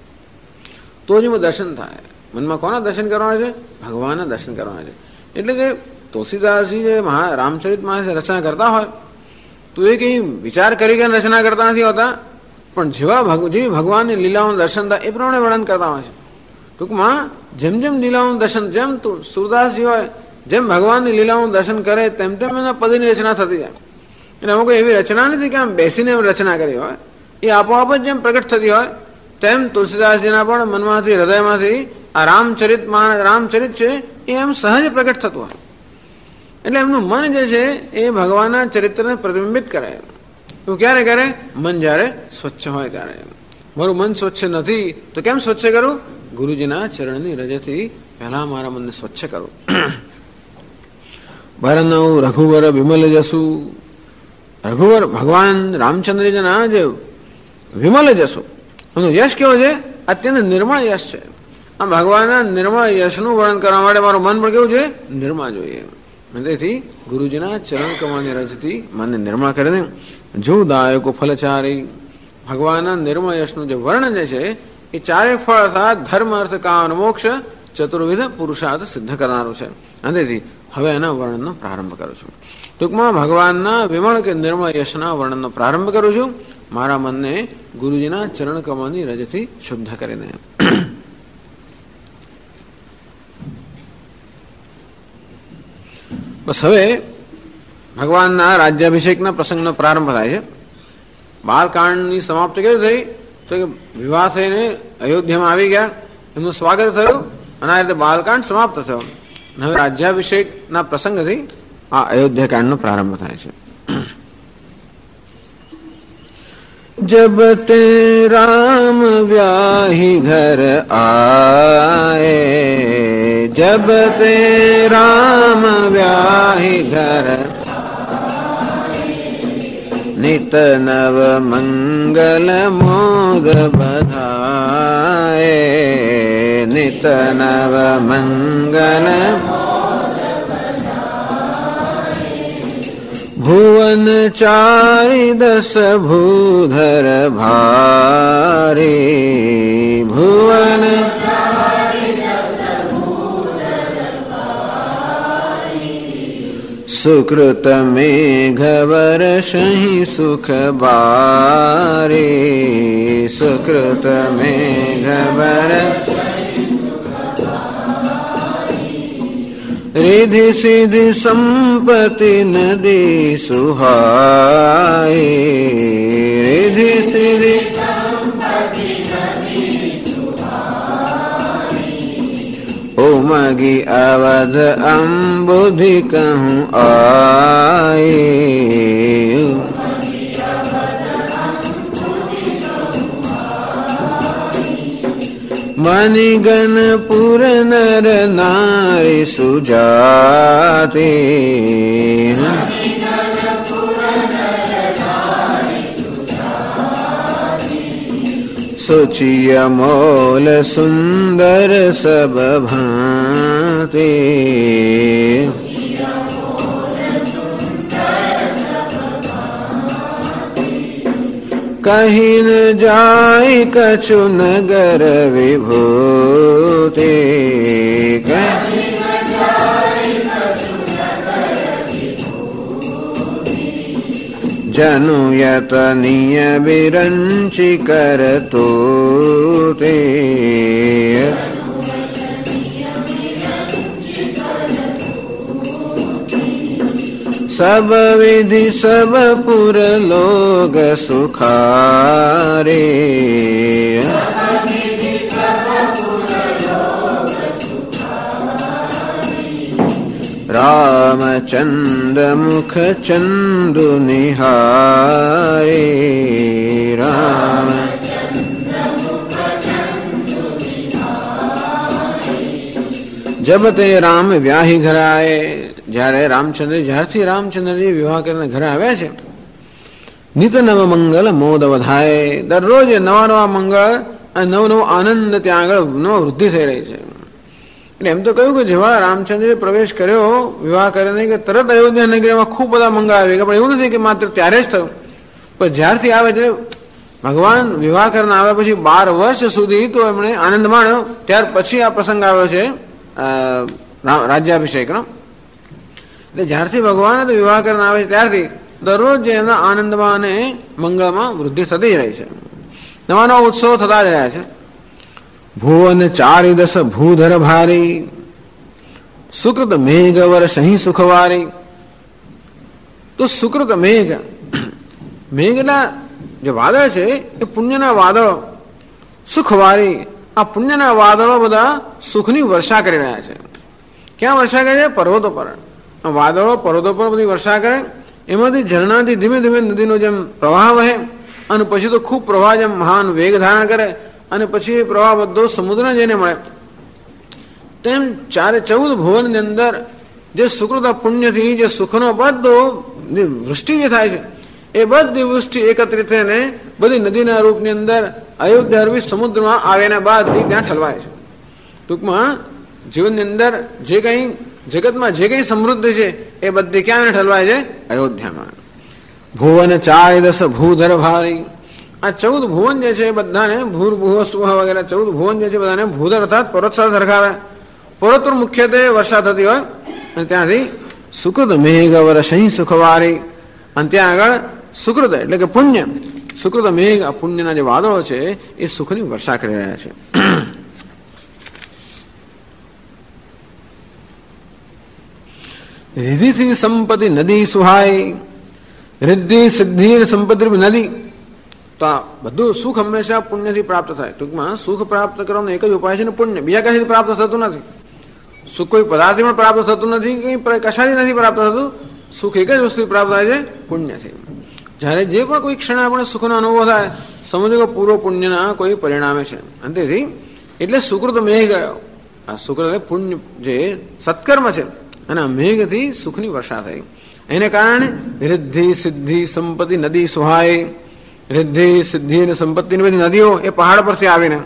તો જ એમાં દર્શન થાય. મનમાં કોના દર્શન કરવાના છે? ભગવાનના દર્શન કરવાના છે. એટલે કે તુલસીદાસજી જે રામચરિત માનસ રચના કરતા હોય, તો એ કંઈ વિચાર કરી રચના કરતા નથી હોતા, પણ જેવી ભગવાનની લીલાઓનું દર્શન થાય એ પ્રમાણે વર્ણન કરતા હોય છે. ટૂંકમાં જેમ જેમ લીલાઓનું દર્શન, જેમ સુરદાસજી હોય, જેમ ભગવાનની લીલાઓનું દર્શન કરે, તેમ તેમ એના પદની રચના થતી જાય. એટલે અમુક એવી રચના નથી કે આમ બેસીને રચના કરી હોય, એ આપોઆપ જ જેમ પ્રગટ થતી હોય, તેમ તુલસીદાસજીના પણ મનમાંથી, હૃદયમાંથી આ રામચરિત છે, એ એમ સહજ પ્રગટ થતું હોય. એટલે એમનું મન જે છે એ ભગવાનના ચરિત્રને પ્રતિબિંબિત કરે. એવું ક્યારે કરે? મન જ્યારે સ્વચ્છ હોય ત્યારે. મારું મન સ્વચ્છ નથી તો કેમ સ્વચ્છ કરું? ગુરુજીના ચરણની રજથી પહેલા મારા મનને સ્વચ્છ કરું. ભરનૌ રઘુવર વિમલ જસુ. રઘુવર ભગવાન રામચંદ્રજીના જે વિમલ જસુ, એનું યશ કેવો છે? અત્યંત નિર્મળ યશ છે. આ ભગવાનના નિર્મળ યશનું વર્ણન કરવા માટે મારું મન પણ કેવું છે? નિર્મળ જોઈએ. તેથી ગુરુજીના ચરણ કમળની રજથી મનને નિર્મળ કરીને જો દાયકો ફલચારી ભગવાનના નિર્મળ યશનું જે વર્ણન જે છે એ ચારે ફળ અર્થાત ધર્મ અર્થ કામ મોક્ષ ચતુર્વિધ પુરુષાર્થ સિદ્ધ કરનારું છે. અને તેથી હવે એના વર્ણનનો પ્રારંભ કરું છું. ટૂંકમાં ભગવાનના વિમળ કે નિર્મળ યશના વર્ણનનો પ્રારંભ કરું છું, મારા મનને ગુરુજીના ચરણ કમળની રજથી શુદ્ધ કરીને. બસ હવે ભગવાનના રાજ્યાભિષેકના પ્રસંગનો પ્રારંભ થાય છે. બાળકાંડની સમાપ્તિ કેવી થઈ તો કે વિવાહ થઈને અયોધ્યામાં આવી ગયા, એમનું સ્વાગત થયું અને આ રીતે બાલકાંડ સમાપ્ત થયો. હવે રાજ્યાભિષેકના પ્રસંગથી આ અયોધ્યાકાંડનો પ્રારંભ થાય છે. जब ते राम व्याही घर आए, जब ते राम व्याही घर नित नव मंगल मोद बधाए, नित नव मंगल भुवन चारि दस भूधर भारी, भुवन सुकृत मेघ वर्षहि सुख बारी, सुकृत मेघ वर्ष रिधि सिद्धि संपत्ति नदी सुहाई, रिधि सिद्धि संपत्ति नदी सुहाई, उमगी अवध अम्बुधि कहूँ आई, मणिगणपुर नर नारी सुजाति, सोचिय मोल सुंदर सब भांति, कहीं न जाय कछु नगर विभूति, कहीं न जाय कछु नगर विभूति, जनु यतनीय विरंचि करतूते, सब विधि सब पुर लोग सुखारे, रामचंद्र मुख चंदु निहारे, राम जब ते राम व्याही घर आए, જ્યારે રામચંદ્ર જ્યારથી રામચંદ્રજી વિવાહ કરીને ઘરે આવ્યા છે, નિત નવ મંગલ મોદ વધાય, દરરોજ નવા નવા મંગળ અને નવો નવો આનંદ ત્યાં આગળ નવો વૃદ્ધિ થઈ રહી છે. એટલે એમ તો કહ્યું કે જેવા રામચંદ્રે પ્રવેશ કર્યો વિવાહ કરીને કે તરત અયોધ્યા નગરીમાં ખૂબ બધા મંગળ આવી ગયા, પણ એવું નથી કે માત્ર ત્યારે જ થયું, પણ જ્યારથી આવે છે ભગવાન વિવાહ કરીને આવ્યા પછી 12 વર્ષ સુધી તો એમણે આનંદ માણ્યો. ત્યાર પછી આ પ્રસંગ આવ્યો છે રાજ્યાભિષેકનો. એટલે જ્યારથી ભગવાન વિવાહ કરીને આવે છે ત્યારથી દરરોજ એના આનંદમાં અને મંગળમાં વૃદ્ધિ થતી જ રહી છે. નવા નવા ઉત્સવો થતા જ રહ્યા છે. ભુવન ચારિ દસ ભૂધર ભારી, સુકૃત મેઘ વર્ષ અહીં સુખવારી. તો સુકૃત મેઘ, મેઘના જે વાદળ છે એ પુણ્યના વાદળો, સુખવારી, આ પુણ્યના વાદળો બધા સુખની વર્ષા કરી રહ્યા છે. ક્યાં વર્ષા કરે છે? પર્વતો પર. વાદળો પર્વતો પર બધી વર્ષા કરે, એમાંથી ઝરણાથી ધીમે ધીમે નદીનો જેમ પ્રવાહ વહે અને પછી તો ખૂબ પ્રવાહ જેમ મહાન વેગ ધારણ કરે અને પછી એ પ્રવાહ બધો સમુદ્રને જઈને મળે. તેમ 14 ભુવનની અંદર જે સુકૃત પુણ્યથી જે સુખનો બધો વૃષ્ટિ જે થાય છે એ બધી વૃષ્ટિ એકત્રિત થઈને બધી નદીના રૂપની અંદર અયોધ્યા અરબી સમુદ્રમાં આવ્યાના બાદ ત્યાં ઠલવાય છે. ટૂંકમાં જીવનની અંદર જે કંઈ જગતમાં જે કઈ સમૃદ્ધિ છે એ બધી ક્યાં ઠલવાય છે? અયોધ્યામાં. ભુવન 14 ભૂધર ભારી. આ 14 ભુવન જે છે એ બધાને ભૂર્ભુવ સુહ વગેરે 14 ભુવન જે છે બધાને ભૂધર અર્થાત પર્વત સાથે સરખાવે. પર્વત પર મુખ્યત્વે વર્ષા થતી હોય અને ત્યાંથી સુકૃત મેઘ વર્ષઅહીં સુખવારી. અને ત્યાં આગળ સુકૃત એટલે કે પુણ્ય, સુકૃત મેઘ આ પુણ્યના જે વાદળો છે એ સુખની વર્ષા કરી રહ્યા છે. રિદ્ધિથી સંપત્તિ નદી સુહાય. રિદ્ધિ સિદ્ધિ સંપત્તિ નદી. તો આ બધું સુખ હંમેશા પુણ્યથી પ્રાપ્ત થાય. ટૂંકમાં સુખ પ્રાપ્ત કરવાનો એક જ ઉપાય છે ને પુણ્ય. બીજા કશાથી પ્રાપ્ત થતું નથી. સુખ કોઈ પદાર્થથી પણ પ્રાપ્ત થતું નથી, કઈ કશાથી નથી પ્રાપ્ત થતું. સુખ એક જ વસ્તુ પ્રાપ્ત થાય છે, પુણ્યથી. જ્યારે જે પણ કોઈ ક્ષણે આપણે સુખનો અનુભવ થાય સમજો કે પૂર્વ પુણ્યના કોઈ પરિણામે છે. અને તેથી એટલે સુકૃત મેઘ ગયો. આ સુકૃત એટલે પુણ્ય જે સત્કર્મ છે અને આ મેઘથી સુખની વર્ષા થઈ. એને કારણે રિદ્ધિ સિદ્ધિ સંપત્તિ નદી સુહાય. રિદ્ધિ સિદ્ધિ અને સંપત્તિની બધી નદીઓ એ પહાડ પરથી આવીને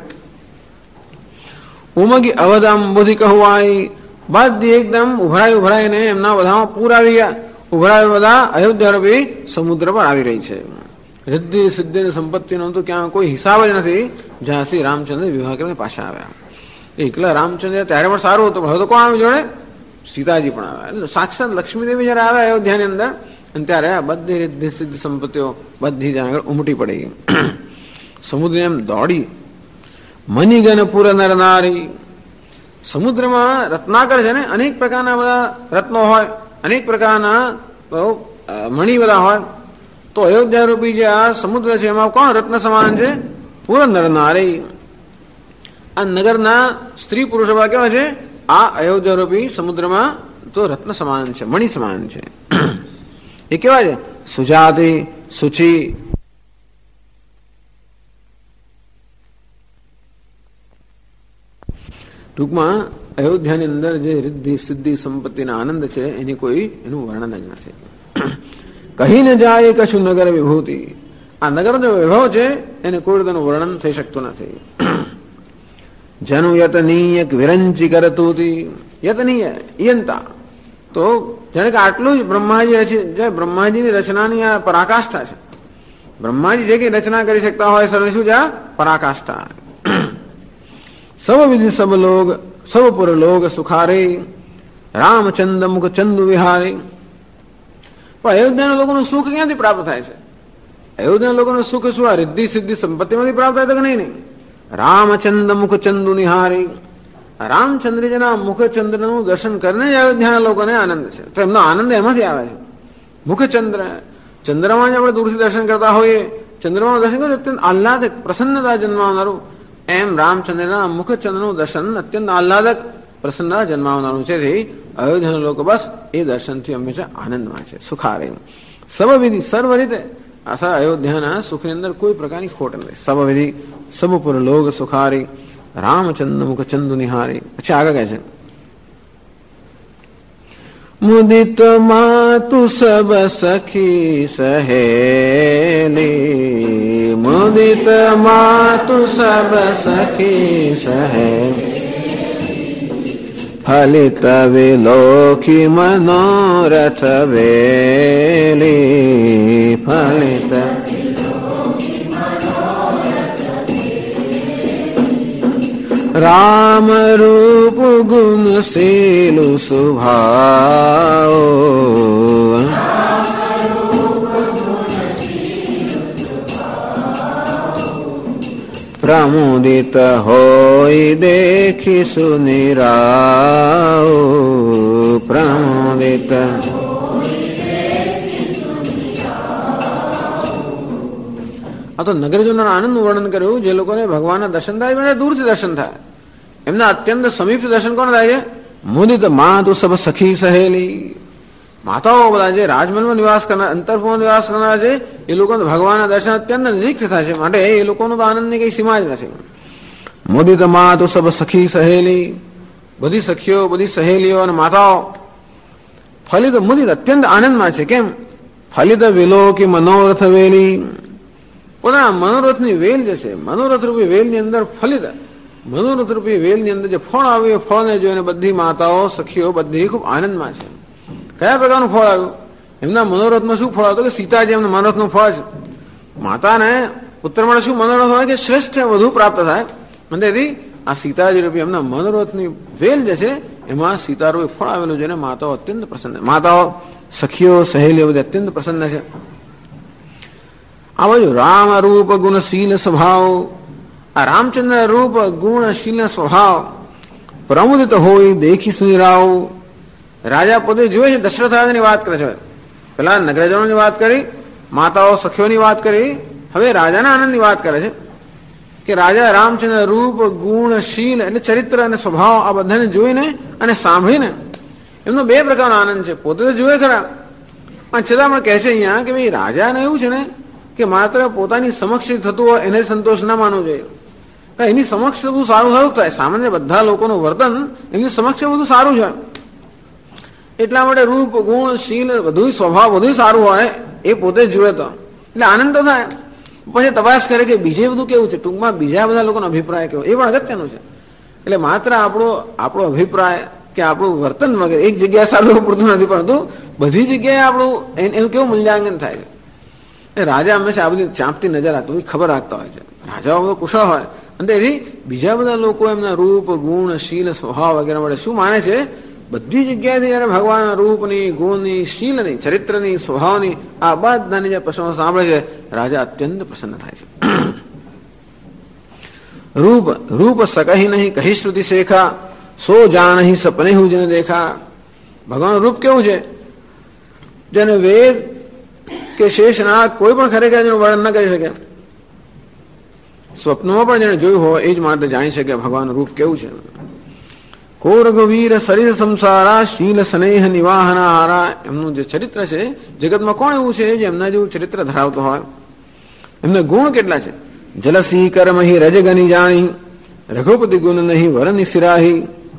ઉમગી અવધામ કહેવાય. બધી એકદમ ઉભરાઈને એમના બધામાં પૂર આવી ગયા. ઉભરાય બધા અયોધ્યા રૂપી સમુદ્ર પર આવી રહી છે. રિદ્ધિ સિદ્ધિ અને સંપત્તિનો તો ક્યાં કોઈ હિસાબ જ નથી. જ્યાંથી રામચંદ્ર વિવાહ કરીને પાછા આવ્યા. એકલા રામચંદ્ર ત્યારે પણ સારું હતું, પણ હવે તો કોણ આવ્યું જોડે? સીતાજી પણ આવ્યા. એટલે સાક્ષાત લક્ષ્મીદેવી જયારે આવ્યા અયોધ્યાની અંદર અને ત્યારે આ બધી રિદ્ધિ સિદ્ધિ સંપત્તિઓ બધી ત્યાં આગળ ઉમટી પડી ગઈ. સમુદ્ર એમ દોડી. મણિગન પુર નરનારી. સમુદ્રમાં રત્નાકર છે ને, અનેક પ્રકારના બધા રત્નો હોય, અનેક પ્રકારના મણી બધા હોય. તો અયોધ્યા રૂપી જે આ સમુદ્ર છે એમાં કોણ રત્ન સમાન છે? પુર નરનારી. આ નગરના સ્ત્રી પુરુષો કેવા છે? આ અયોધ્યા રૂપી સમુદ્રમાં તો રત્ન સમાન છે, મણી સમાન છે. એ કેવા છે? સુજાતિ સુચિ. ટૂંકમાં અયોધ્યાની અંદર જે રિદ્ધિ સિદ્ધિ સંપત્તિના આનંદ છે એની કોઈ એનું વર્ણન જ નથી. કહી ન જાય કશું નગર વિભૂતિ. આ નગર જો વૈભવ છે એને કોઈ તેનું વર્ણન થઈ શકતું નથી. જનુ યતનીય વિરંચી કરતુતી. યતનીય યંતા. તો જાણે કે આટલું જ બ્રહ્માજીની રચનાની આ પરાકાષ્ઠા છે. બ્રહ્માજી જે કઈ રચના કરી શકતા હોય સર્વે શું છે? પરાકાષ્ઠા. સબ વિધિ સબ લોગ સબ પુર લોગ સુખારે. રામચંદ્ર મુખ ચંદુ વિહારે. પણ અયોધ્યાના લોકોનું સુખ ક્યાંથી પ્રાપ્ત થાય છે? અયોધ્યાના લોકોનું સુખ શું આ રિદ્ધિ સિદ્ધિ સંપત્તિમાંથી પ્રાપ્ત થાય તો કે નહીં? રામચંદ્ર મુખ ચંદુ નિહારી. રામચંદ્રજીના મુખચંદ્રનું દર્શન કરીને જ અયોધ્યાના લોકોને આનંદ છે. તો એમનો આનંદ એમાંથી આવે છે. મુખચંદ્ર, ચંદ્રમાં જ આપણે દૂરથી દર્શન કરતા હોઈએ, ચંદ્રમાનું દર્શન કરીએ અત્યંત આહ્લાદક પ્રસન્નતા જન્માવનારું. એમ રામચંદ્રના મુખચંદ્રનું દર્શન અત્યંત આહ્લાદક પ્રસન્નતા જન્માવનારું છે. અયોધ્યાના લોકો બસ એ દર્શનથી હંમેશા આનંદમાં છે, સુખારે. સર્વવિધિ સર્વ રીતે આશા અયોધ્યાના સુખની અંદર કોઈ પ્રકારની ખોટ નથી. સર્વવિધિ સબ પુર લોગ સુખારી. રામચંદ્ર મુખ ચંદુ નિહારી. પછી આગળ કહે છે મુદિત માતુ સબ સખી સહેલી. મુદિત માતુ સબ સખી સહેલી. ફલિત વિલોકી મનોરથ વેલી. ફલિત રામ રૂપ ગુણ શીલુ સુભાવ. પ્રમુદિત હોય દેખી સુનિરાવ. પ્રમુદિત આ તો નગરજનોના આનંદનું વર્ણન કર્યું. જે લોકોને ભગવાનના દર્શન થાય એને દૂરથી દર્શન થાય. એમના અત્યંત સમીપ દર્શન કોણ થાય છે? મુદિત માતુ સબ સખી સહેલી. માતાઓ બધા જે રાજમહેલમાં નિવાસ કરનાર, અંતરપુરમાં નિવાસ કરનાર છે એ લોકોને ભગવાનના દર્શન અત્યંત નજીકથી થાય છે. માટે એ લોકોનો તો આનંદની કઈ સીમા જ નથી. મુદિત માતુ સબ સખી સહેલી. બધી સખીઓ, બધી સહેલીઓ અને માતાઓ ફલિત મુદિત અત્યંત આનંદમાં છે. કેમ? ફલિત વિલોકી મનોરથ વેલી. પોતાના મનોરથની વેલ જે છે, મનોરથ રૂપી વેલની અંદર ફલિત મનોરથ રૂપી વેલની અંદર જે ફળ આવ્યું એ ફળને જોઈને બધી માતાઓ સખીઓ બધી ખૂબ આનંદમાં છે. કયા પ્રકારનું ફળ આવ્યું? એમના મનોરથમાં શું ફળ આવ્યું? કે સીતાજી એમના મનોરથનું ફળ છે. માતાને પુત્ર માટે શું મનોરથ હોય કે શ્રેષ્ઠ વધુ પ્રાપ્ત થાય, અને તેથી આ સીતાજી રૂપી એમના મનોરથની વેલ જે છે એમાં સીતારૂપી ફળ આવેલું જોઈને માતાઓ અત્યંત પ્રસન્ન, માતાઓ સખીઓ સહેલીઓ બધી અત્યંત પ્રસન્ન છે. આ બાજુ રામ રૂપ ગુણશીલ સ્વભાવ, આ રામચંદ્ર રૂપ ગુણશીલ સ્વભાવ પ્રમુદિત હોય દેખી સુનિરાવ. રાજા પોતે જોવે છે, દશરથ રાજાની વાત કરે છે. પેલા નગરજનોની વાત કરી, માતાઓ સખીઓની વાત કરી, હવે રાજાના આનંદની વાત કરે છે કે રાજા રામચંદ્ર રૂપ ગુણશીલ એટલે ચરિત્ર અને સ્વભાવ આ બધાને જોઈને અને સાંભળીને એમનો બે પ્રકારનો આનંદ છે. પોતે તો જોવે ખરા, પણ છતાં પણ કહે છે અહીંયા કે ભાઈ રાજાને એવું છે ને કે માત્ર પોતાની સમક્ષ થતું હોય એને સંતોષ ના માનવો જોઈએ. એની સમક્ષ બધું સારું સારું થાય. સામાન્ય બધા લોકોનું વર્તન એમની સમક્ષ બધું સારું છે. એટલા માટે રૂપ ગુણ શીલ બધું સ્વભાવ બધું સારું હોય એ પોતે જુએ તો એટલે આનંદ તો થાય. પછી તપાસ કરે કે બીજે બધું કેવું છે, ટૂંકમાં બીજા બધા લોકોનો અભિપ્રાય કેવો, એ પણ અગત્યનું છે. એટલે માત્ર આપણો અભિપ્રાય કે આપણું વર્તન વગેરે એક જગ્યાએ સારું પૂરતું નથી, પરંતુ બધી જગ્યાએ આપણું એનું કેવું મૂલ્યાંકન થાય છે. રાજા હંમેશા આ બધી ચાંપતી નજર રાખતો હોય, ખબર રાખતા હોય છે. રાજાઓ બધો કુશળ હોય, અને તેથી બીજા બધા લોકો એમના રૂપ ગુણ શીલ સ્વભાવ વગેરે માટે શું માને છે, બધી જગ્યાએથી જયારે ભગવાન રૂપની ગુણની શીલની ચરિત્રની સ્વભાવની આ બધાની જે પ્રસંગો સાંભળે છે રાજા અત્યંત પ્રસન્ન થાય છે. રૂપ રૂપ સકહી નહીં કહી શ્રુતિ શેખા, સો જાણહી સપને હું જેને દેખા. ભગવાન રૂપ કેવું છે જેને વેદ કે શેષનાગ કોઈ પણ ખરેખર જેનું વર્ણન ન કરી શકે, સ્વપ્નમાં પણ જેને જોયું હોય એ જ માત્ર જાણી શકે ભગવાન રૂપ કેવું છે. કો રઘુવીર શરીર સંસારા શીલ સ્નેહ નિવાહના હારા. એમનું જે ચરિત્ર છે જગતમાં કોણ એવું છે જે એમના જેવું ચરિત્ર ધરાવતો હોય? એમના ગુણ કેટલા છે? જલસી કર્મહી રજગની જાણી, રઘુપતિ ગુણ નહીં વરની સિરાહી.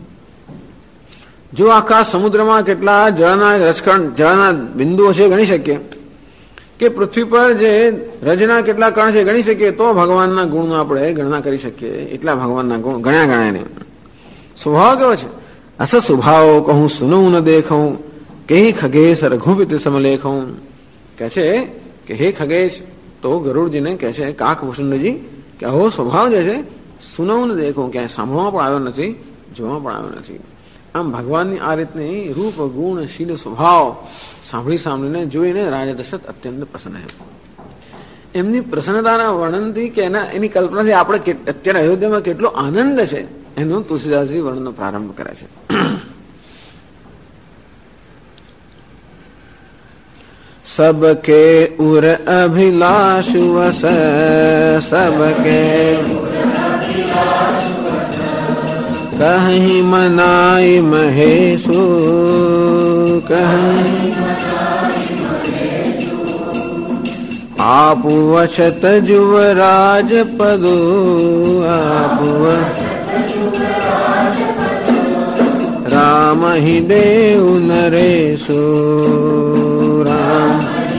જો આખા સમુદ્રમાં કેટલા જળના રસકણ જળના બિંદુઓ છે ગણી શકીએ, કે પૃથ્વી પર જે રજના કેટલા કણ છે ગણી શકીએ, તો ભગવાનના ગુણનો આપણે ગણના કરી શકીએ. એટલા ભગવાનના ગુણ ગણ્યા ગણાય નહીં. સ્વભાવ કેવો છે? અસ સ્વભાવ કહું સુનું ન દેખું, કે ખગેશ રઘુપતિ સમલેખું. કહે છે કે હે ખગેશ, તો ગરુડજીને કહે છે કાકભૂષણજી કે આવો સ્વભાવ જે છે સુનવું ન દેખું, ક્યાંય સાંભળવામાં પણ આવ્યો નથી, જોવા પણ આવ્યો નથી. આમ ભગવાનની આ રીતની રૂપ ગુણ શીલ સ્વભાવ સાંભળીને જોઈને રાજા દશરથ અત્યંત પ્રસન્ન છે. એમની પ્રસન્નતાના વર્ણનથી કે એની કલ્પનાથી આપણે અત્યારે અયોધ્યામાં કેટલો આનંદ છે એનું તુલસીદાસજી વર્ણનનો પ્રારંભ કરે છે. સબકે ઉર અભિલાષ વસ, સબકે કહી મનાઈ મહેશુ, કહી આપુ વચત જુવરાજ પદુ, આપુ રામ હિ દેવ નરેશુ, રામ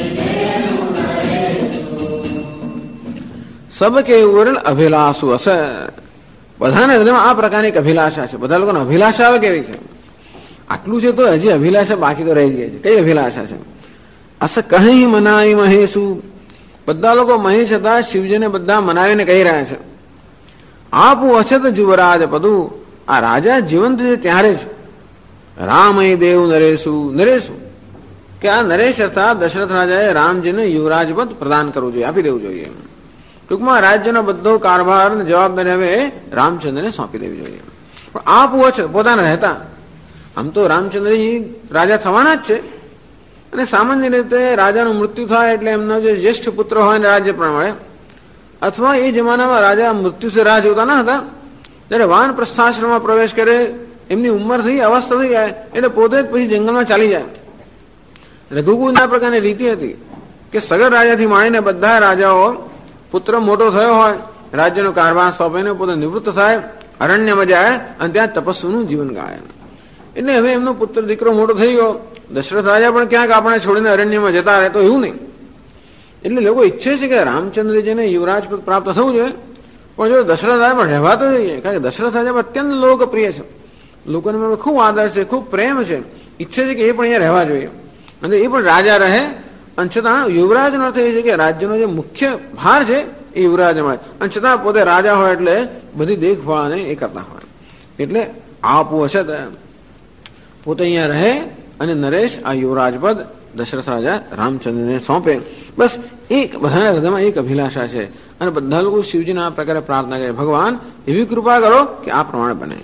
સબકે ઉરલ અભિલાષુ હસ. બધાના હૃદયમાં આ પ્રકારની એક અભિલાષા છે. બધા લોકોને અભિલાષા આવે કેવી છે? આટલું છે તો હજી અભિલાષા બાકી તો રહી જ ગઈ છે. કઈ અભિલાષા છે? અસ કહી મનાઈ મહેશુ. બધા લોકો મહેશ હતા શિવજીને બધા મનાવીને કહી રહ્યા છે આપું અછત જુવરાજ પદુ. આ રાજા જીવંત છે ત્યારે જ રામય દેવ નરેશુ, નરેશુ કે આ નરેશ અર્થાત દશરથ રાજાએ રામજીને યુવરાજ પદ પ્રદાન કરવું જોઈએ, આપી દેવું જોઈએ. ટૂંકમાં રાજ્યનો બધો કારભાર અને જવાબદારી હવે રામચંદ્રને સોંપી દેવી જોઈએ. પણ આ પૂછ પોતાના રહેતા આમ તો રામચંદ્રજી રાજા થવાના જ છે, અને સામાન્ય રીતે રાજાનું મૃત્યુ થાય એટલે એમનો જે જ્યેષ્ઠ પુત્ર હોય ને રાજ્ય પ્રમાણે, અથવા એ જમાનામાં રાજા મૃત્યુ સે રાહ જોતા ન હતા. જ્યારે વાન પ્રસ્થાશ્રમમાં પ્રવેશ કરે, એમની ઉંમર થઈ અવસ્થા થઈ જાય એટલે પોતે જ પછી જંગલમાં ચાલી જાય. રઘુકુળ આ પ્રકારની રીતિ હતી કે સગર રાજાથી માંડીને બધા રાજાઓ પુત્ર મોટો થયો હોય રાજ્યનો કારભાર સોંપીને પોતે નિવૃત્ત થાય, અરણ્યમાં જાય અને ત્યાં તપસ્વીનું જીવન ગાળે. એટલે હવે એમનો પુત્ર દીકરો મોટો થઈ ગયો, દશરથ રાજા પણ ક્યાંક આપણે છોડીને અરણ્યમાં જતા રહે તો એવું નહીં. એટલે લોકો ઈચ્છે છે કે રામચંદ્રજીને યુવરાજ પદ પ્રાપ્ત થવું જોઈએ. પણ જો દશરથ રાજા પણ રહેવા તો જોઈએ, કારણ કે દશરથ રાજા અત્યંત લોકપ્રિય છે, લોકોને ખૂબ આદર છે, ખૂબ પ્રેમ છે, ઈચ્છે છે કે એ પણ અહીંયા રહેવા જોઈએ અને એ પણ રાજા રહે. અને છતાં યુવરાજનો અર્થ એ છે કે રાજ્યનો જે મુખ્ય ભાર છે એ યુવરાજમાં, અને છતાં પોતે રાજા હોય એટલે બધી દેખભાળ અને એ કરતા હોય. એટલે આપવું હશે તો પોતે અહીંયા રહે અને નરેશ આ યુવરાજ પદ દશરથ રાજા રામચંદ્રને સોંપે. બસ એક બધાના હૃદયમાં એક અભિલાષા છે અને બધા લોકો શિવજીના આ પ્રકારે પ્રાર્થના કરે, ભગવાન એવી કૃપા કરો કે આ પ્રમાણે બને.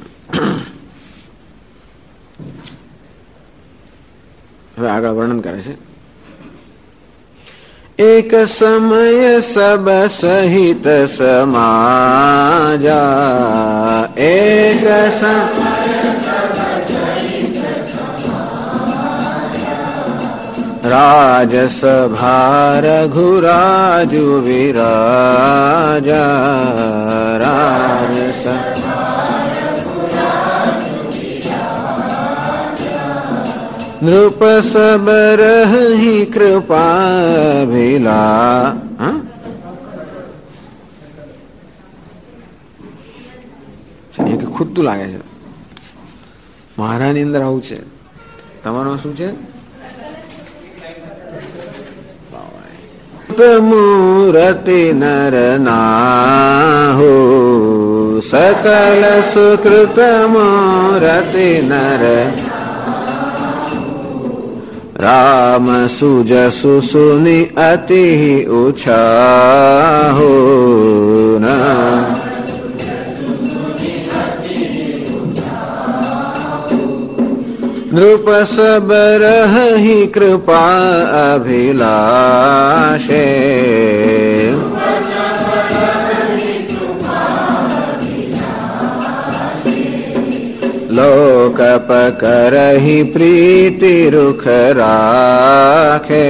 હવે આગળ વર્ણન કરે છે. એક સમય સબ સહિત સમાજા, એક રાજસભા રઘુરાજુ વિરાજા, રાજસભા નૃપ સબ રહી કૃપા ભીલા. એક ખુદતું લાગે છે, મારાની અંદર આવું છે, તમારું શું છે? મૂર્તિ નર નાહો સકલ સુકૃત મૂર્તિ નર, રામ સુજસુ સુની અતિ ઉછાહો, નૃપ સબ રહી કૃપા અભિલાષે, લોક પકરહી પ્રીતિ રૂખ રાખે,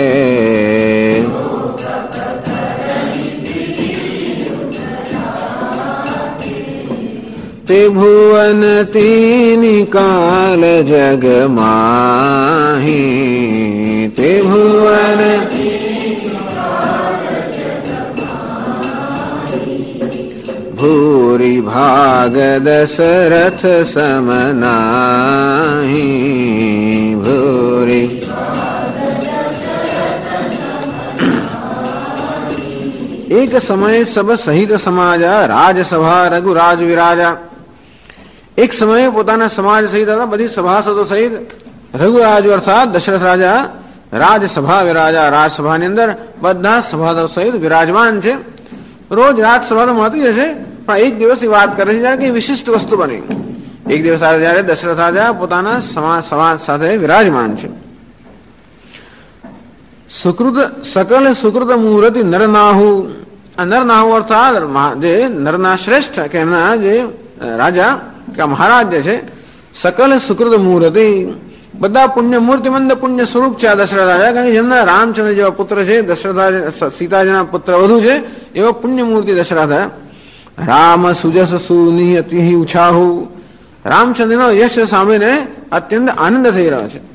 તે ભુવન તીની કાલ જગ માહી, તે ભુવન ભૂરી ભાગ દશરથ સમનાહી, ભૂરી એક સમય સબ સહિત સમાજા, રાજસભા રઘુરાજ વિરાજા. એક સમયે પોતાના સમાજ સહિત હતા, બધી સભાસદો સહિત રઘુરાજ અર્થાત દશરથ રાજા રાજસભા વિરાજા, રાજસભાની અંદર બધા સભાસદો સહિત વિરાજમાન છે. રોજ રાજસભા તો મળતી હશે, પણ એક દિવસની વાત કરે છે જયારે કઈ વિશિષ્ટ વસ્તુ બની. એક દિવસ જયારે દશરથ રાજા પોતાના સમાજ સાથે વિરાજમાન છે. સુકૃત સકલ સુકૃત મુહૂર્તિ નરનાહુ, નરનાહુ અર્થાત જે નરના શ્રેષ્ઠ કે એમના જે રાજા કે મહારાજ જે છે, સકલ સુકૃત મુહૂર્તિ બધા પુણ્ય મૂર્તિમંદ પુણ્ય સ્વરૂપ છે આ દશરથ રાજા, કારણ કે જેમના રામચંદ્ર જેવા પુત્ર છે, દશરથ સીતાજીના પુત્ર વધુ છે એવા પુણ્ય મૂર્તિ દશરથ. રામ સુજસ સુની અતિ ઉછાહુ, રામચંદ્રનો યશ સાંભળીને અત્યંત આનંદ થઈ રહ્યો છે.